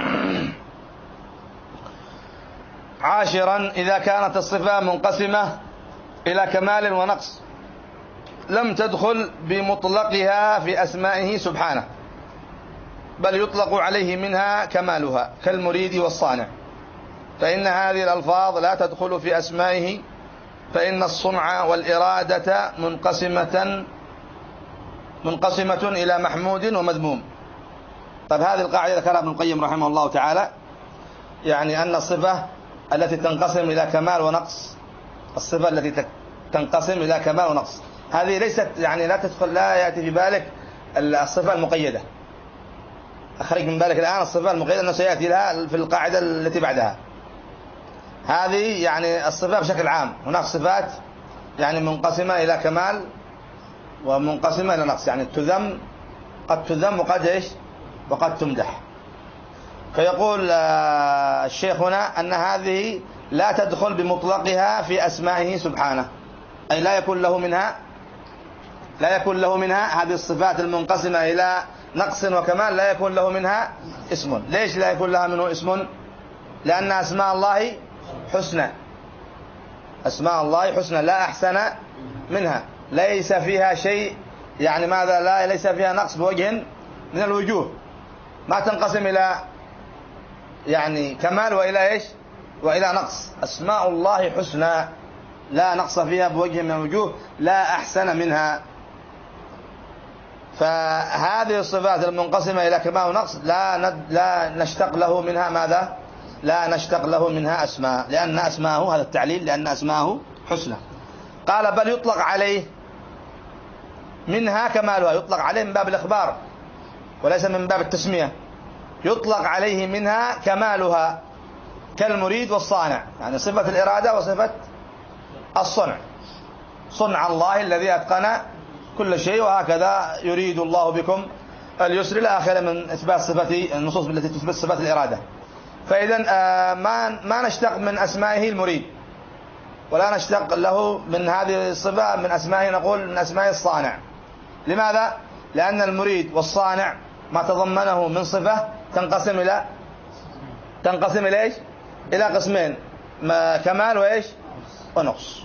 عاشرا إذا كانت الصفة منقسمة إلى كمال ونقص لم تدخل بمطلقها في أسمائه سبحانه، بل يطلق عليه منها كمالها كالمريد والصانع، فإن هذه الألفاظ لا تدخل في أسمائه، فإن الصنع والإرادة منقسمة منقسمة إلى محمود ومذموم. طيب هذه القاعدة ذكرها ابن القيم رحمه الله تعالى، يعني أن الصفة التي تنقسم إلى كمال ونقص، الصفة التي تنقسم إلى كمال ونقص هذه ليست يعني لا تدخل لا يأتي في بالك الصفة المقيدة. أخرج من بالك الآن الصفة المقيدة أنه سيأتي لها في القاعدة التي بعدها. هذه يعني الصفة بشكل عام، هناك صفات يعني منقسمة إلى كمال ومنقسمة إلى نقص، يعني تذم قد تذم وقد إيش وقد تمدح. فيقول الشيخ هنا أن هذه لا تدخل بمطلقها في أسمائه سبحانه، أي لا يكون له منها لا يكون له منها هذه الصفات المنقسمة إلى نقص وكمال لا يكون له منها اسم. ليش لا يكون لها منه اسم؟ لأن أسماء الله حسنى، أسماء الله حسنى لا أحسن منها، ليس فيها شيء يعني ماذا، لا ليس فيها نقص بوجه من الوجوه، ما تنقسم إلى يعني كمال وإلى إيش وإلى نقص. أسماء الله حسنى لا نقص فيها بوجه من الوجوه، لا أحسن منها. فهذه الصفات المنقسمة إلى كمال ونقص لا ند لا نشتق له منها ماذا؟ لا نشتق له منها أسماء، لأن أسماءه هذا التعليل لأن أسماءه حسنى. قال بل يطلق عليه منها كمالها، يطلق عليه من باب الإخبار وليس من باب التسمية. يطلق عليه منها كمالها كالمريد والصانع، يعني صفة الإرادة وصفة الصنع، صنع الله الذي أتقن كل شيء، وهكذا يريد الله بكم اليسر إلى آخره من إثبات صفة النصوص التي تثبت صفة الإرادة. فإذا ما ما نشتق من أسمائه المريد، ولا نشتق له من هذه الصفة من أسمائه نقول من أسمائه الصانع. لماذا؟ لأن المريد والصانع ما تضمنه من صفة تنقسم إلى تنقسم إلى إيش؟ إلى قسمين، كمال وإيش ونقص.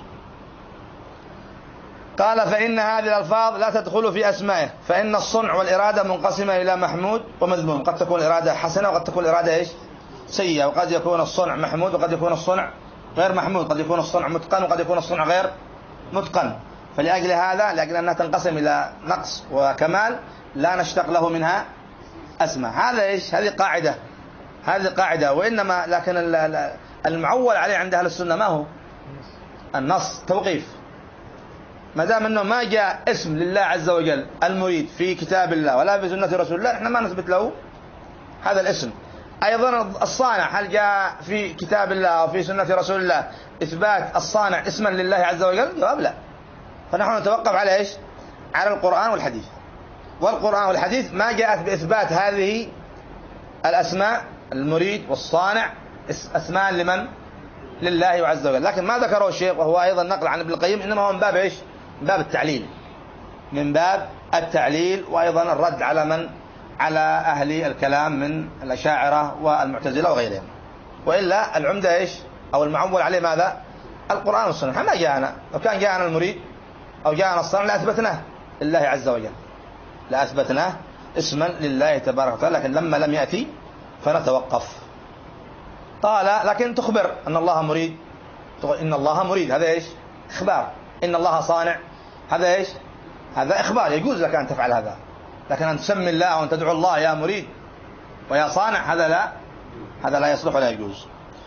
قال فإن هذه الألفاظ لا تدخل في أسمائه، فإن الصنع والإرادة منقسمة إلى محمود ومذموم. قد تكون الإرادة حسنة وقد تكون الإرادة إيش سيئة، وقد يكون الصنع محمود وقد يكون الصنع غير محمود، قد يكون الصنع متقن وقد يكون الصنع غير متقن. فلأجل هذا، لأجل أنها تنقسم إلى نقص وكمال، لا نشتق له منها أسماء. هذا إيش؟ هذه قاعدة، هذه قاعدة. وإنما لكن المعول عليه عند أهل السنة ما هو؟ النص توقيف. ما دام أنه ما جاء اسم لله عز وجل المريد في كتاب الله ولا في سنة رسول الله، إحنا ما نثبت له هذا الاسم. أيضا الصانع، هل جاء في كتاب الله أو في سنة رسول الله إثبات الصانع اسما لله عز وجل؟ جواب لا. فنحن نتوقف على إيش؟ على القرآن والحديث. والقرآن والحديث ما جاءت بإثبات هذه الأسماء المريد والصانع أسماء لمن؟ لله عز وجل. لكن ما ذكره الشيخ وهو أيضا نقل عن ابن القيم إنما هو من باب إيش؟ من باب التعليل، من باب التعليل، وأيضا الرد على من؟ على أهل الكلام من الأشاعرة والمعتزلة وغيرهم. وإلا العمدة إيش؟ أو المعول عليه ماذا؟ القرآن والسنة. ما جاءنا، لو كان جاءنا المريد أو جاءنا الصانع لأثبتناه لله عز وجل، لأثبتناه اسما لله تبارك وتعالى، لكن لما لم يأتي فنتوقف. قال لكن تخبر أن الله مريد، إن الله مريد، هذا إيش؟ إخبار. إن الله صانع، هذا إيش؟ هذا إخبار، يجوز لك أن تفعل هذا. لكن أن تسمي الله وأن تدعو الله يا مريد ويا صانع، هذا لا، هذا لا يصلح ولا يجوز.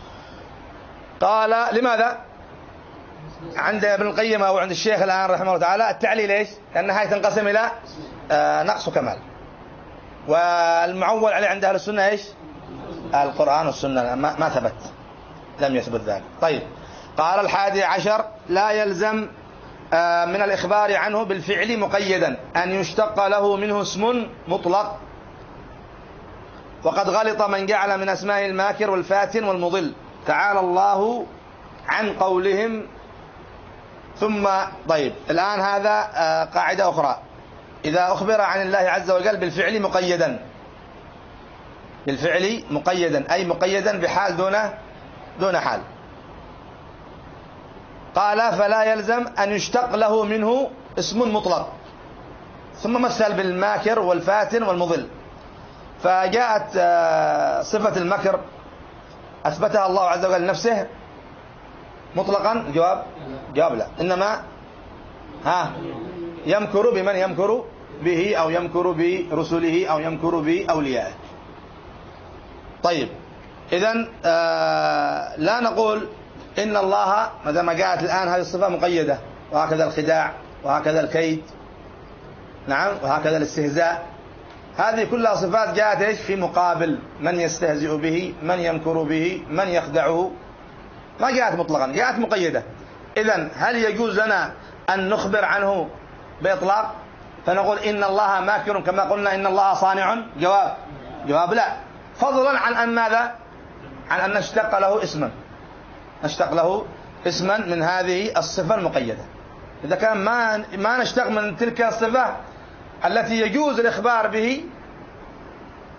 قال لماذا؟ عند ابن القيم أو عند الشيخ الآن رحمه الله تعالى التعليل إيش؟ لأن هاي تنقسم إلى آه نقص وكمال. والمعول عليه عند أهل السنة إيش؟ القرآن والسنة، ما, ما ثبت، لم يثبت ذلك. طيب، قال الحادي عشر لا يلزم آه من الإخبار عنه بالفعل مقيدا أن يشتق له منه اسم مطلق، وقد غلط من جعل من أسماء الماكر والفاتن والمضل، تعالى الله عن قولهم. ثم طيب الآن هذا آه قاعدة أخرى، إذا أخبر عن الله عز وجل بالفعل مقيدا، بالفعل مقيدا أي مقيدا بحال دون دون حال، قال فلا يلزم أن يشتق له منه اسم مطلق. ثم مثل بالماكر والفاتن والمضل، فجاءت صفة المكر أثبتها الله عز وجل نفسه مطلقا، الجواب جواب لا، إنما ها يمكر بمن يمكر به أو يمكر برسله أو يمكر بأوليائه. طيب، إذن آه لا نقول إن الله ما دام جاءت الآن هذه الصفة مقيدة، وهكذا الخداع وهكذا الكيد، نعم، وهكذا الاستهزاء، هذه كلها صفات جاءت إيش؟ في مقابل من يستهزئ به، من يمكر به، من يخدعه، ما جاءت مطلقا، جاءت مقيدة. إذن هل يجوز لنا أن نخبر عنه بإطلاق فنقول إن الله ماكر كما قلنا إن الله صانع؟ جواب جواب لا، فضلا عن أن ماذا؟ عن أن نشتق له اسما، نشتق له اسما من هذه الصفة المقيدة. إذا كان ما ما نشتق من تلك الصفة التي يجوز الإخبار به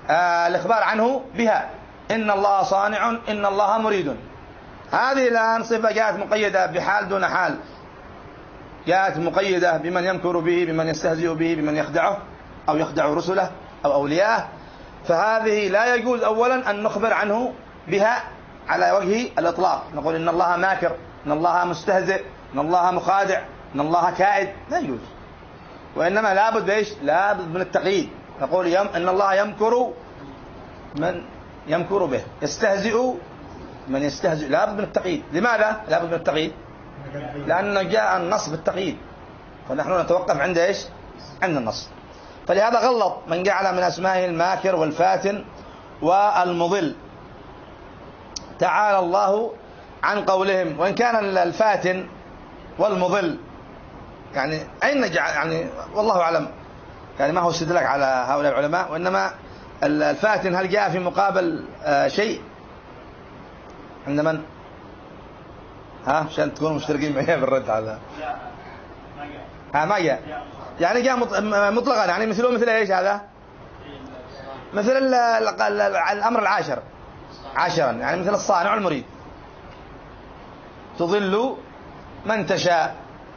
آه الإخبار عنه بها، إن الله صانع، إن الله مريد. هذه الآن صفة جاءت مقيدة بحال دون حال، جاءت مقيدة بمن يمكر به، بمن يستهزئ به، بمن يخدعه أو يخدع رسله أو أولياءه. فهذه لا يجوز أولا أن نخبر عنه بها على وجه الإطلاق، نقول إن الله ماكر، إن الله مستهزئ، إن الله مخادع، إن الله كائد، لا يجوز. وإنما لابد بإيش؟ لابد من التقييد، نقول يم إن الله يمكر من يمكر به، يستهزئ من يستهزئ، لابد من التقييد. لماذا لابد من التقييد؟ لأن جاء النص بالتقييد، فنحن نتوقف عند إيش؟ عند النص. فلهذا غلط من جعل من أسمائه الماكر والفاتن والمضل. تعالى الله عن قولهم. وإن كان الفاتن والمضل يعني أين نجعل، يعني والله أعلم، يعني ما هو استدلاك على هؤلاء العلماء، وإنما الفاتن هل جاء في مقابل شيء عند من؟ ها عشان تكونوا مشتركين معي بالرد على ها ما جاء، يعني جاء مطلقا، يعني مثله مثل ايش هذا؟ مثل الأمر العاشر عاشرا، يعني مثل الصانع المريد. تضل من تشاء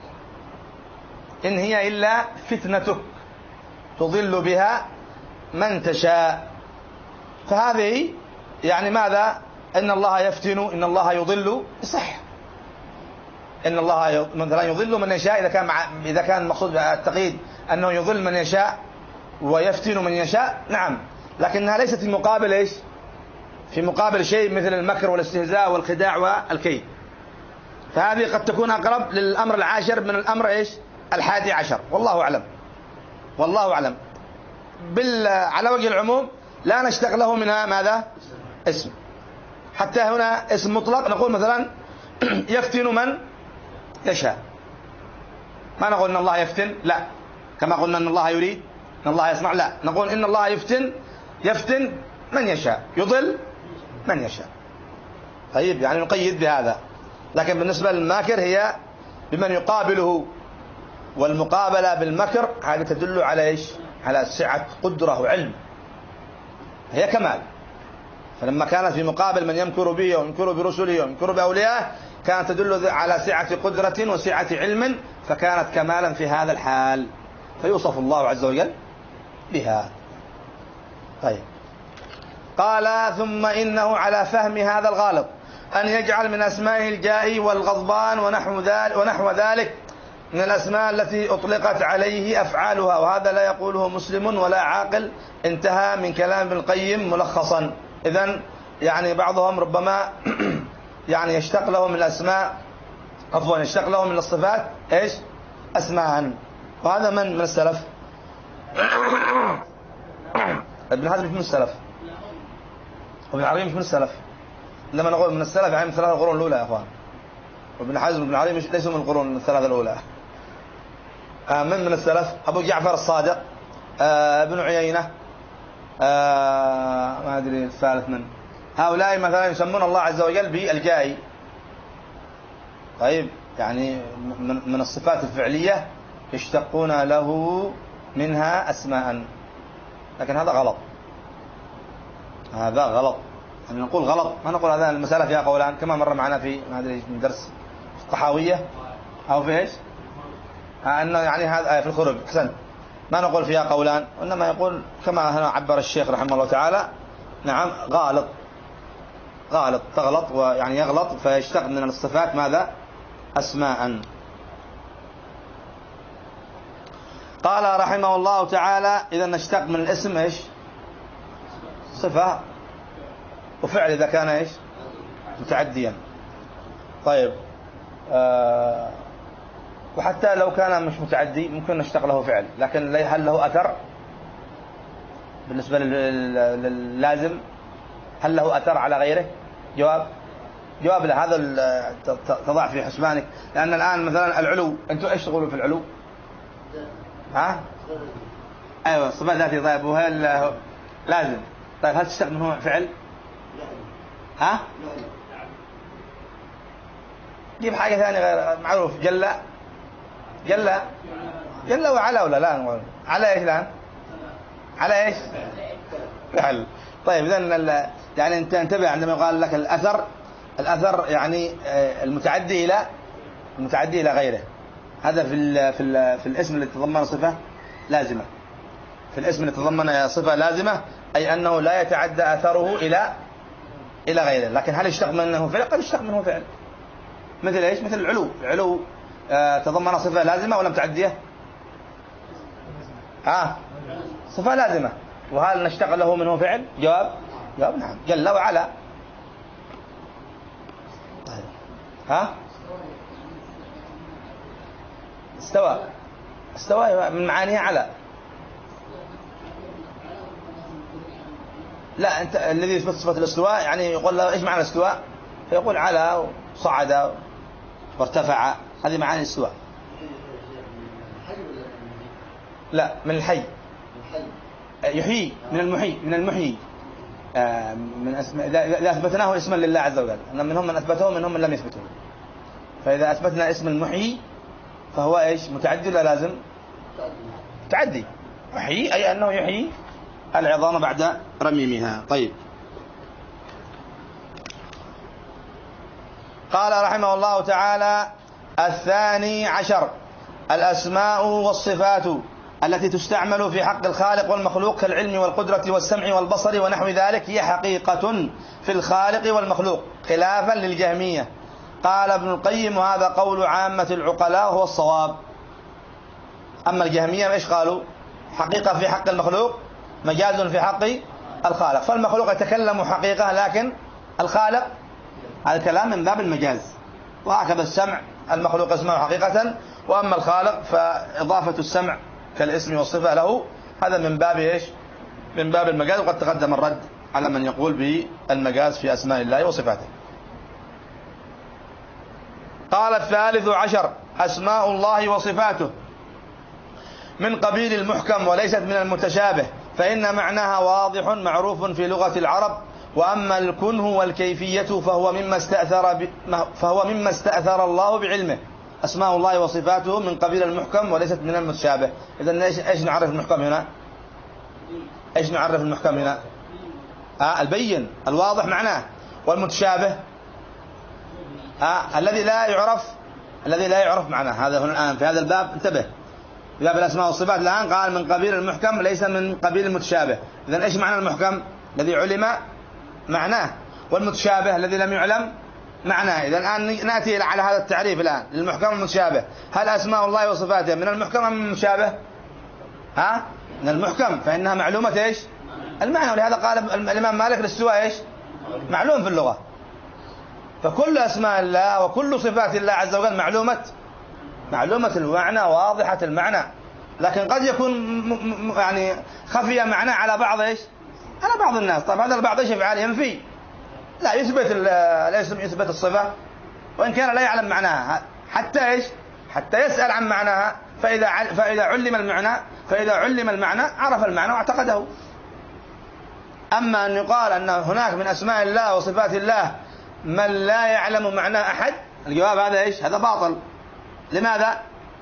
إن هي إلا فتنتك، تضل بها من تشاء. فهذه يعني ماذا؟ إن الله يفتن، إن الله يضل، صح. إن الله مثلا يضل من يشاء، إذا كان مع إذا كان المقصود بالتقييد أنه يضل من يشاء ويفتن من يشاء، نعم، لكنها ليست في مقابل إيش؟ في مقابل شيء مثل المكر والاستهزاء والخداع والكيد. فهذه قد تكون أقرب للأمر العاشر من الأمر إيش؟ الحادي عشر، والله أعلم، والله أعلم. بال على وجه العموم لا نشتق له منها ماذا؟ اسم. حتى هنا اسم مطلق، نقول مثلا يفتن من يشاء، ما نقول إن الله يفتن، لا، كما قلنا إن الله يريد، إن الله يسمع، لا، نقول إن الله يفتن، يفتن من يشاء، يضل من يشاء. طيب، يعني نقيد بهذا. لكن بالنسبة للماكر هي بمن يقابله، والمقابلة بالمكر هذه تدل على إيش؟ على سعة قدرة وعلم، هي كمال. فلما كانت في مقابل من يمكر به ويمكر برسله ويمكر بأوليائه كانت تدل على سعة قدرة وسعة علم، فكانت كمالا في هذا الحال، فيوصف الله عز وجل بها. طيب، قال ثم إنه على فهم هذا الغالط أن يجعل من أسمائه الجائي والغضبان ونحو ذلك, ونحو ذلك من الأسماء التي أطلقت عليه أفعالها، وهذا لا يقوله مسلم ولا عاقل. انتهى من كلام ابن القيم ملخصا. إذن يعني بعضهم ربما يعني يشتق له من الأسماء، عفوا يشتق له من الصفات إيش؟ أسماء. وهذا من من السلف؟ ابن حزم مش من السلف، وابن العربي مش من السلف. لما نقول من السلف يعني من ثلاث القرون الأولى يا أخوان، وابن حزم وابن العربي ليسوا من القرون الثلاثة الأولى. من من السلف؟ أبو جعفر الصادق، ابن عيينة، ما أدري الثالث من هؤلاء مثلا يسمون الله عز وجل بالجائي. طيب، يعني من الصفات الفعلية يشتقون له منها أسماء، لكن هذا غلط، هذا غلط. يعني نقول غلط، ما نقول هذا المسألة فيها قولان، كما مر معنا في ما أدري من درس الطحاوية أو في إيش، أنه يعني هذا في الخروج، حسن، ما نقول فيها قولان، وإنما يقول كما هنا عبر الشيخ رحمه الله تعالى، نعم غالط، غالط تغلط، ويعني يغلط فيشتق من الصفات ماذا؟ أسماء. قال رحمه الله تعالى إذا نشتق من الاسم إيش؟ صفة وفعل إذا كان إيش؟ متعديا. طيب، آه وحتى لو كان مش متعدي ممكن نشتق له فعل، لكن هل له أثر بالنسبة لللازم؟ هل له أثر على غيره؟ جواب جواب لهذا تضع في حسبانك. لأن الآن مثلا العلو، أنتم إيش تقولوا في العلو؟ ها؟ أيوة، صفة ذاتي. طيب، وهل لازم؟ طيب، هل تشتق منه فعل؟ ها؟ جيب حاجة ثانية غير معروف. جل جل جل وعلا، ولا لا نقول على إيش الآن؟ على إيش؟ فعل. طيب إذن يعني أنت انتبه عندما يقال لك الأثر، الأثر يعني المتعدي إلى المتعدي إلى غيره. هذا في ال في ال في الاسم اللي تضمن صفة لازمة، في الاسم اللي تضمن صفة لازمة أي أنه لا يتعدى أثره إلى إلى غيره. لكن هل يشتق منه فعل؟ قد يشتق منه فعل. مثل إيش؟ مثل العلو. العلو آه تضمن صفة لازمة ولا متعدية؟ آه صفة لازمة. وهل نشتق له منه فعل؟ جواب جواب نعم. جل وعلا. ها استوى، استوى من معانيها على. لا أنت الذي يثبت صفة الاستواء يعني يقول له إيش معنى الاستواء؟ فيقول على وصعد وارتفع، هذه معاني الاستواء. لا من الحي، يحيي من المحيي، من المحيي آه من أسماء. إذا أثبتناه اسما لله عز وجل، أن منهم من أثبته منهم من لم يثبته. فإذا أثبتنا اسم المحيي فهو إيش؟ متعدي ولا لازم؟ متعدي. يحيي أي أنه يحيي العظام بعد رميمها. طيب قال رحمه الله تعالى: الثاني عشر الأسماء والصفات التي تستعمل في حق الخالق والمخلوق كالعلم والقدرة والسمع والبصر ونحو ذلك، هي حقيقة في الخالق والمخلوق خلافا للجهمية. قال ابن القيم: هذا قول عامة العقلاء وهو الصواب. أما الجهمية إيش قالوا؟ حقيقة في حق المخلوق، مجاز في حق الخالق. فالمخلوق يتكلم حقيقة، لكن الخالق هذا الكلام من باب المجاز. وهكذا السمع، المخلوق يسمع حقيقة، وأما الخالق فإضافة السمع كالاسم والصفة له هذا من باب إيش؟ من باب المجاز. وقد تقدم الرد على من يقول بالمجاز في أسماء الله وصفاته. قال: الثالث عشر أسماء الله وصفاته من قبيل المحكم وليست من المتشابه، فإن معناها واضح معروف في لغة العرب. وأما الكنه والكيفية فهو مما استأثر ب... فهو مما استأثر الله بعلمه. أسماء الله وصفاته من قبيل المحكم وليست من المتشابه. إذن إيش إيش نعرف المحكم هنا؟ إيش نعرف المحكم هنا؟ آه البين الواضح معناه. والمتشابه آه الذي لا يعرف، الذي لا يعرف معناه. هذا هنا الآن في هذا الباب انتبه، في باب الأسماء والصفات الآن قال من قبيل المحكم ليس من قبيل المتشابه. إذن إيش معنى المحكم؟ الذي علم معناه. والمتشابه الذي لم يعلم معناه. إذن الآن نأتي على هذا التعريف الآن للمحكم والمتشابه. هل أسماء الله وصفاته من المحكم أم من المتشابه؟ ها؟ من المحكم، فإنها معلومة إيش؟ المعنى. ولهذا قال الإمام مالك: الاستواء إيش؟ معلوم في اللغة. فكل أسماء الله وكل صفات الله عز وجل معلومة معلومة المعنى، واضحة المعنى. لكن قد يكون يعني خفي معنى على بعض إيش؟ على بعض الناس. طيب هذا البعض إيش يفعل؟ ينفي، لا يثبت الاسم، يثبت الصفة وإن كان لا يعلم معناها، حتى إيش؟ حتى يسأل عن معناها. فإذا فإذا علم المعنى فإذا علم المعنى عرف المعنى واعتقده. أما أن يقال أن هناك من أسماء الله وصفات الله من لا يعلم معنى أحد، الجواب هذا إيش؟ هذا باطل. لماذا؟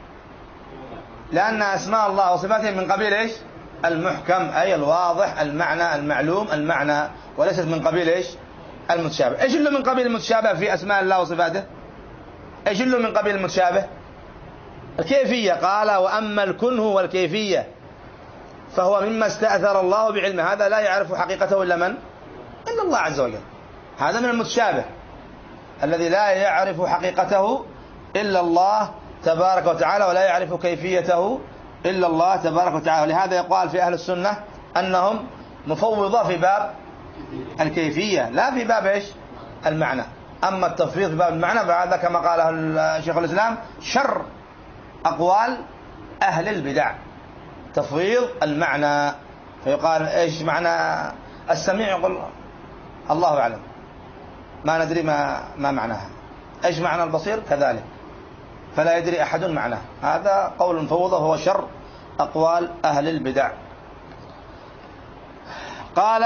لأن أسماء الله وصفاته من قبيل إيش؟ المحكم، أي الواضح المعنى المعلوم المعنى، وليست من قبيل إيش؟ المتشابه. إيش اللي من قبيل المتشابه في أسماء الله وصفاته؟ إيش اللي من قبيل المتشابه؟ الكيفية. قال: وأما الكنه والكيفية فهو مما استأثر الله بعلمه. هذا لا يعرف حقيقته إلا من؟ إلا الله عز وجل. هذا من المتشابه الذي لا يعرف حقيقته إلا الله تبارك وتعالى، ولا يعرف كيفيته إلا الله تبارك وتعالى. ولهذا يقال في أهل السنة أنهم مفوضة في باب الكيفية، لا في باب إيش؟ المعنى. أما التفويض في باب المعنى فهذا كما قاله شيخ الإسلام شر أقوال أهل البدع، تفويض المعنى. فيقال إيش معنى السميع؟ يقول الله أعلم، ما ندري ما ما معناها. إيش معنى البصير؟ كذلك، فلا يدري أحد معناه. هذا قول مفوضة وهو شر أقوال أهل البدع. قال: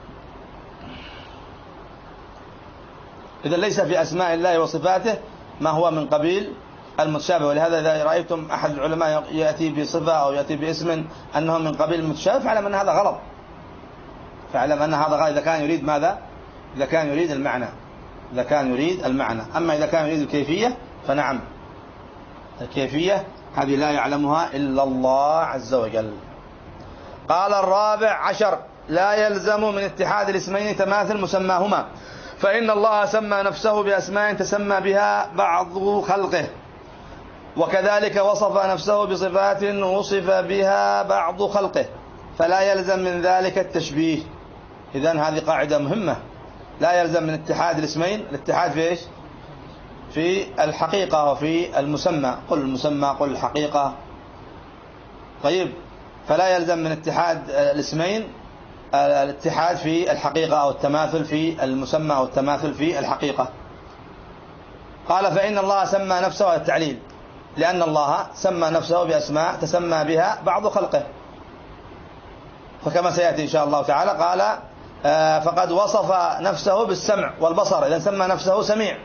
إذا ليس في أسماء الله وصفاته ما هو من قبيل المتشابه. ولهذا إذا رأيتم أحد العلماء يأتي بصفة أو يأتي باسم أنه من قبيل المتشابه فاعلم أن هذا غلط، فاعلم أن هذا غاية إذا كان يريد ماذا؟ إذا كان يريد المعنى، إذا كان يريد المعنى. أما إذا كان يريد الكيفية فنعم، الكيفية هذه لا يعلمها إلا الله عز وجل. قال الرابع عشر: لا يلزم من اتحاد الاسمين تماثل مسماهما، فإن الله سمى نفسه بأسماء تسمى بها بعض خلقه، وكذلك وصف نفسه بصفات وصف بها بعض خلقه، فلا يلزم من ذلك التشبيه. إذن هذه قاعدة مهمة، لا يلزم من اتحاد الاسمين، الاتحاد في إيش؟ في الحقيقة وفي المسمى، قل المسمى قل الحقيقة. طيب، فلا يلزم من اتحاد الاسمين الاتحاد في الحقيقة أو التماثل في المسمى أو التماثل في الحقيقة. قال: فإن الله سمى نفسه التعليل، لأن الله سمى نفسه بأسماء تسمى بها بعض خلقه، فكما سيأتي إن شاء الله تعالى قال: آه فقد وصف نفسه بالسمع والبصر، إذن سمى نفسه سميع.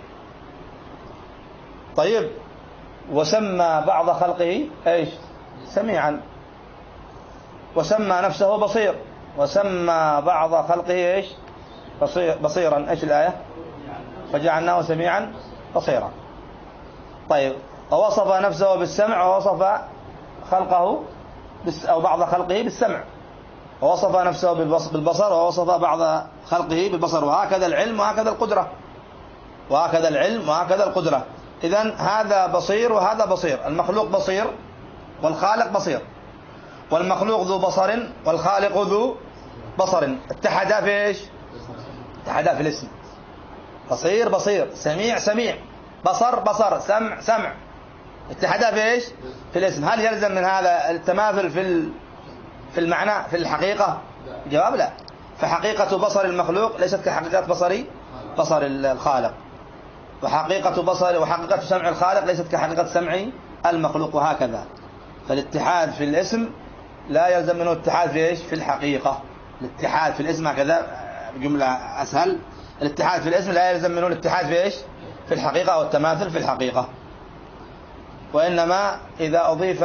طيب، وسمى بعض خلقه إيش؟ سميعا. وسمى نفسه بصير، وسمى بعض خلقه إيش؟ بصير بصيرا. إيش الآية؟ فجعلناه سميعا بصيرا. طيب، ووصف نفسه بالسمع، ووصف خلقه أو بعض خلقه بالسمع، ووصف نفسه بالبصر، ووصف بعض خلقه بالبصر، وهكذا العلم وهكذا القدرة، وهكذا العلم وهكذا القدرة. إذن هذا بصير وهذا بصير، المخلوق بصير والخالق بصير، والمخلوق ذو بصر والخالق ذو بصر، اتحدا في إيش؟ اتحدا في الاسم، بصير بصير، سميع سميع، بصر بصر، سمع سمع، اتحدا في إيش؟ في الاسم. هل يلزم من هذا التماثل في في المعنى في الحقيقة؟ جواب لا. فحقيقة بصر المخلوق ليست كحقيقة بصري بصر الخالق، وحقيقة بصر وحقيقة سمع الخالق ليست كحقيقة سمع المخلوق، وهكذا. فالاتحاد في الاسم لا يلزم منه الاتحاد في إيش؟ في الحقيقة. الاتحاد في الاسم هكذا بجملة أسهل، الاتحاد في الاسم لا يلزم منه الاتحاد في إيش؟ في الحقيقة أو التماثل في الحقيقة. وإنما إذا أضيف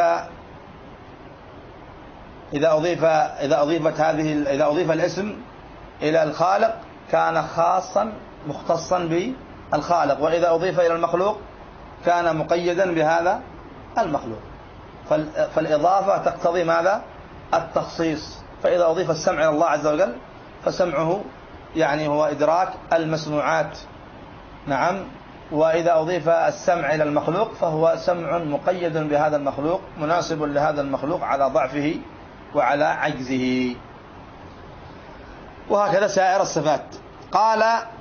إذا أضيف إذا أضيفت هذه إذا أضيف الاسم إلى الخالق كان خاصا مختصا بالخالق، وإذا أضيف إلى المخلوق كان مقيدا بهذا المخلوق. فالإضافة تقتضي ماذا؟ التخصيص. فإذا أضيف السمع إلى الله عز وجل فسمعه يعني هو إدراك المسموعات، نعم. وإذا أضيف السمع إلى المخلوق فهو سمع مقيد بهذا المخلوق، مناسب لهذا المخلوق على ضعفه وعلى عجزه، وهكذا سائر الصفات. قال: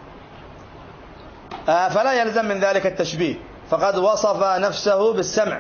آه فلا يلزم من ذلك التشبيه، فقد وصف نفسه بالسمع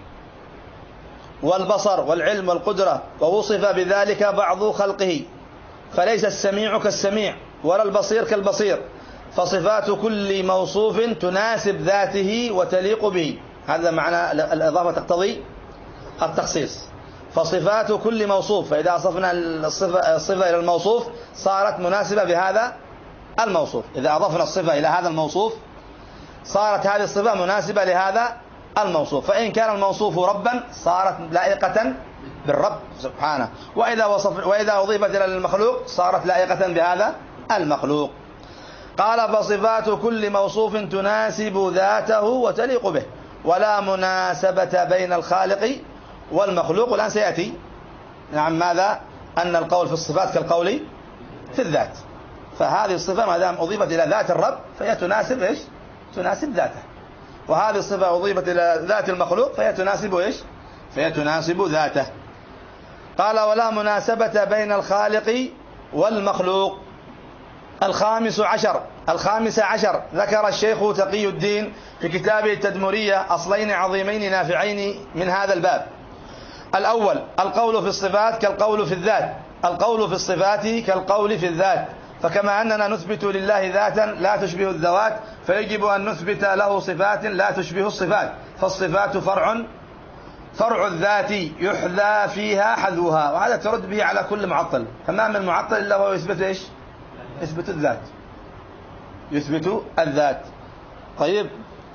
والبصر والعلم والقدرة، ووصف بذلك بعض خلقه، فليس السميع كالسميع ولا البصير كالبصير، فصفات كل موصوف تناسب ذاته وتليق به. هذا معنى الإضافة تقتضي التخصيص. فصفات كل موصوف، فإذا أضفنا الصفة, الصفة إلى الموصوف صارت مناسبة بهذا الموصوف. إذا أضفنا الصفة إلى هذا الموصوف صارت هذه الصفة مناسبة لهذا الموصوف. فإن كان الموصوف ربا صارت لائقة بالرب سبحانه، وإذا, وصف وإذا أضيفت إلى المخلوق صارت لائقة بهذا المخلوق. قال: فصفات كل موصوف تناسب ذاته وتليق به، ولا مناسبة بين الخالق والمخلوق. والآن سيأتي نعم ماذا؟ أن القول في الصفات كالقول في الذات. فهذه الصفة ما دام أضيفت إلى ذات الرب فهي تناسب إيش؟ تناسب ذاته. وهذه الصفة أضيفت إلى ذات المخلوق فهي تناسب إيش؟ فهي تناسب ذاته. قال: ولا مناسبة بين الخالق والمخلوق. الخامس عشر الخامس عشر ذكر الشيخ تقي الدين في كتابه التدمرية أصلين عظيمين نافعين من هذا الباب. الأول: القول في الصفات كالقول في الذات. القول في الصفات كالقول في الذات، فكما أننا نثبت لله ذاتا لا تشبه الذوات، فيجب أن نثبت له صفات لا تشبه الصفات. فالصفات فرع فرع الذات يحذى فيها حذوها، وهذا ترد به على كل معطل. فما من معطل إلا هو يثبت إيش؟ يثبت الذات، يثبت الذات. طيب،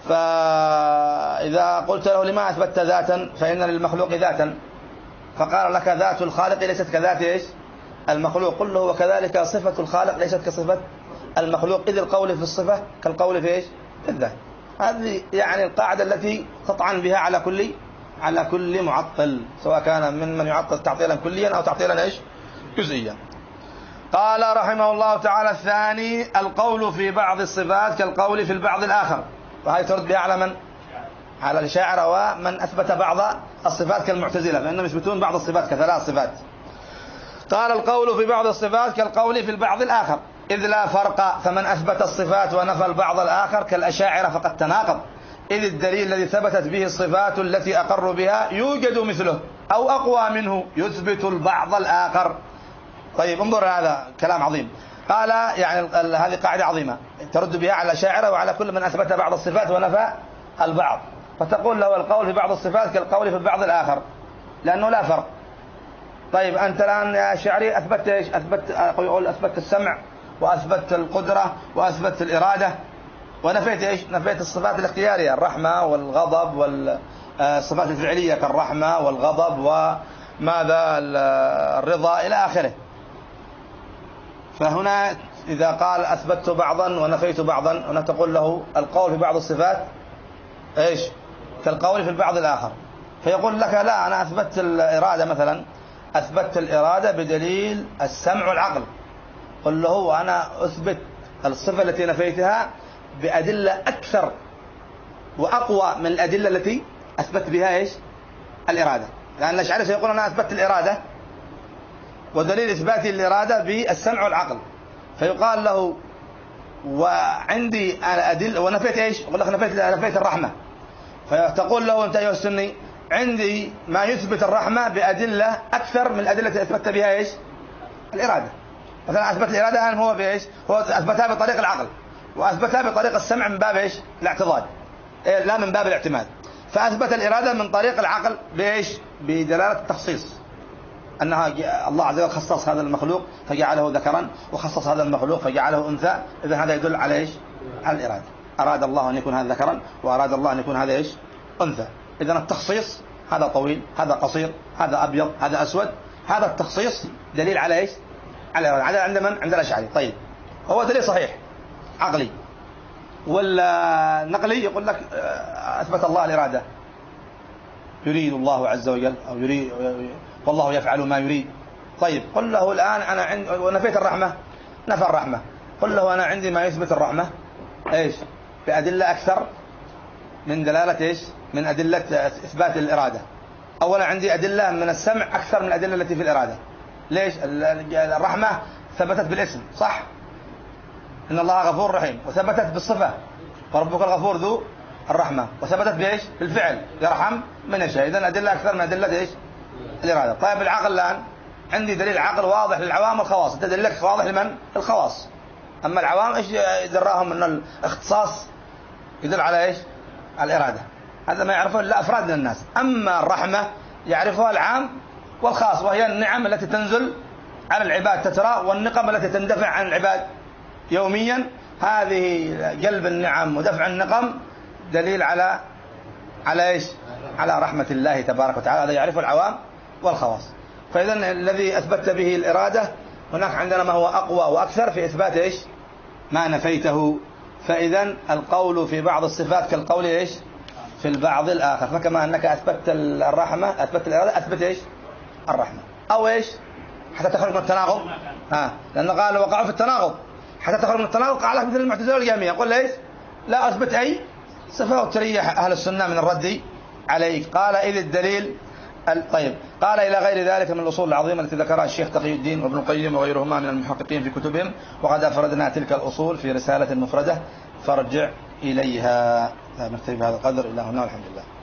فإذا قلت له: لما أثبت ذاتا؟ فإن للمخلوق ذاتا. فقال لك: ذات الخالق ليست كذات إيش؟ المخلوق قل له وكذلك صفة الخالق ليست كصفة المخلوق، إذ القول في الصفة كالقول في إيش؟ في الذات. هذه يعني القاعدة التي تطعن بها على كل على كل معطل، سواء كان من من يعطل تعطيلا كليا أو تعطيلا إيش؟ جزئيا. قال رحمه الله تعالى: الثاني القول في بعض الصفات كالقول في البعض الآخر. وهي ترد بها على من؟ على الأشاعرة ومن أثبت بعض الصفات كالمعتزلة، لأنهم يثبتون بعض الصفات كثلاث صفات. قال: القول في بعض الصفات كالقول في البعض الآخر، إذ لا فرق، فمن أثبت الصفات ونفى البعض الآخر كالأشاعرة فقد تناقض، إذ الدليل الذي ثبتت به الصفات التي أقروا بها يوجد مثله أو أقوى منه يثبت البعض الآخر. طيب انظر، هذا كلام عظيم. قال يعني هذه قاعدة عظيمة ترد بها على الأشاعرة وعلى كل من أثبت بعض الصفات ونفى البعض، فتقول له القول في بعض الصفات كالقول في البعض الآخر، لأنه لا فرق. طيب أنت الآن يا أشاعري أثبت إيش؟ أثبت يقول أثبت السمع وأثبت القدرة وأثبت الإرادة، ونفيت إيش؟ نفيت الصفات الاختيارية، الرحمة والغضب والصفات الفعلية كالرحمة والغضب وماذا الرضا إلى آخره. فهنا إذا قال أثبت بعضا ونفيت بعضا، هنا تقول له القول في بعض الصفات إيش؟ كالقول في البعض الآخر. فيقول لك لا، أنا أثبت الإرادة مثلا، أثبت الإرادة بدليل السمع والعقل. قل له وأنا أثبت الصفة التي نفيتها بأدلة أكثر وأقوى من الأدلة التي أثبت بها إيش؟ الإرادة. لأن الأشاعرة سيقول أنا أثبت الإرادة ودليل إثباتي الإرادة بالسمع والعقل، فيقال له وعندي أدلة ونفيت إيش؟ يقول لك نفيت نفيت الرحمة، فتقول له أنت أيها السني عندي ما يثبت الرحمة بأدلة أكثر من الأدلة التي أثبت بها إيش؟ الإرادة. مثلا أثبت الإرادة الآن هو بإيش؟ هو أثبتها بطريق العقل، وأثبتها بطريق السمع من باب إيش؟ الاعتضاد، إيه لا من باب الاعتماد. فأثبت الإرادة من طريق العقل بإيش؟ بدلالة التخصيص، أنها الله عز وجل خصص هذا المخلوق فجعله ذكرا، وخصص هذا المخلوق فجعله أنثى، إذا هذا يدل على إيش؟ على الإرادة. أراد الله أن يكون هذا ذكرا، وأراد الله أن يكون هذا إيش؟ أنثى. إذن التخصيص هذا طويل، هذا قصير، هذا أبيض، هذا أسود، هذا التخصيص دليل على إيش؟ على الإرادة. عند من؟ عند الأشاعرة. طيب هو دليل صحيح عقلي. والنقلي يقول لك أثبت الله الإرادة، يريد الله عز وجل أو يريد والله يفعل ما يريد. طيب قل له الآن أنا عند ونفيت الرحمة، نفى الرحمة، قل له أنا عندي ما يثبت الرحمة إيش؟ بأدلة أكثر من دلالة إيش؟ من أدلة إثبات الإرادة. أولا عندي أدلة من السمع أكثر من الأدلة التي في الإرادة. ليش؟ الرحمة ثبتت بالاسم صح؟ إن الله غفور رحيم، وثبتت بالصفة وربك الغفور ذو الرحمة، وثبتت بإيش؟ بالفعل يرحم من يشاء. إذن أدلة أكثر من أدلة إيش؟ الإرادة. طيب العقل الآن عندي دليل عقل واضح للعوام والخواص، أنت دليلك واضح لمن؟ الخواص. أما العوام إيش دراهم أن الاختصاص يدل على إيش؟ على الإرادة. هذا ما يعرفه إلا أفراد من الناس. أما الرحمة يعرفها العام والخاص، وهي النعم التي تنزل على العباد تترى، والنقم التي تندفع عن العباد يوميا. هذه جلب النعم ودفع النقم دليل على على إيش؟ على رحمة الله تبارك وتعالى. هذا يعرفه العوام والخواص. فإذا الذي أثبت به الإرادة هناك عندنا ما هو أقوى وأكثر في إثبات إيش؟ ما نفيته. فإذا القول في بعض الصفات كالقول إيش؟ في البعض الآخر. فكما أنك أثبت الرحمة أثبت الإرادة أثبت إيش؟ الرحمة. أو إيش؟ حتى تخرج من التناقض، ها لأن قال وقعوا في التناقض، حتى تخرج من التناقض قال مثل المعتزلة والجهمية، يقول ليش؟ لا أثبت أي صفة وتريح أهل السنة من الرد عليك. قال إذ الدليل. طيب قال إلى غير ذلك من الأصول العظيمة التي ذكرها الشيخ تقي الدين وابن القيم وغيرهما من المحققين في كتبهم، وقد أفردنا تلك الأصول في رسالة مفردة فارجع إليها. نكتفي بهذا القدر. إلى هنا والحمد لله.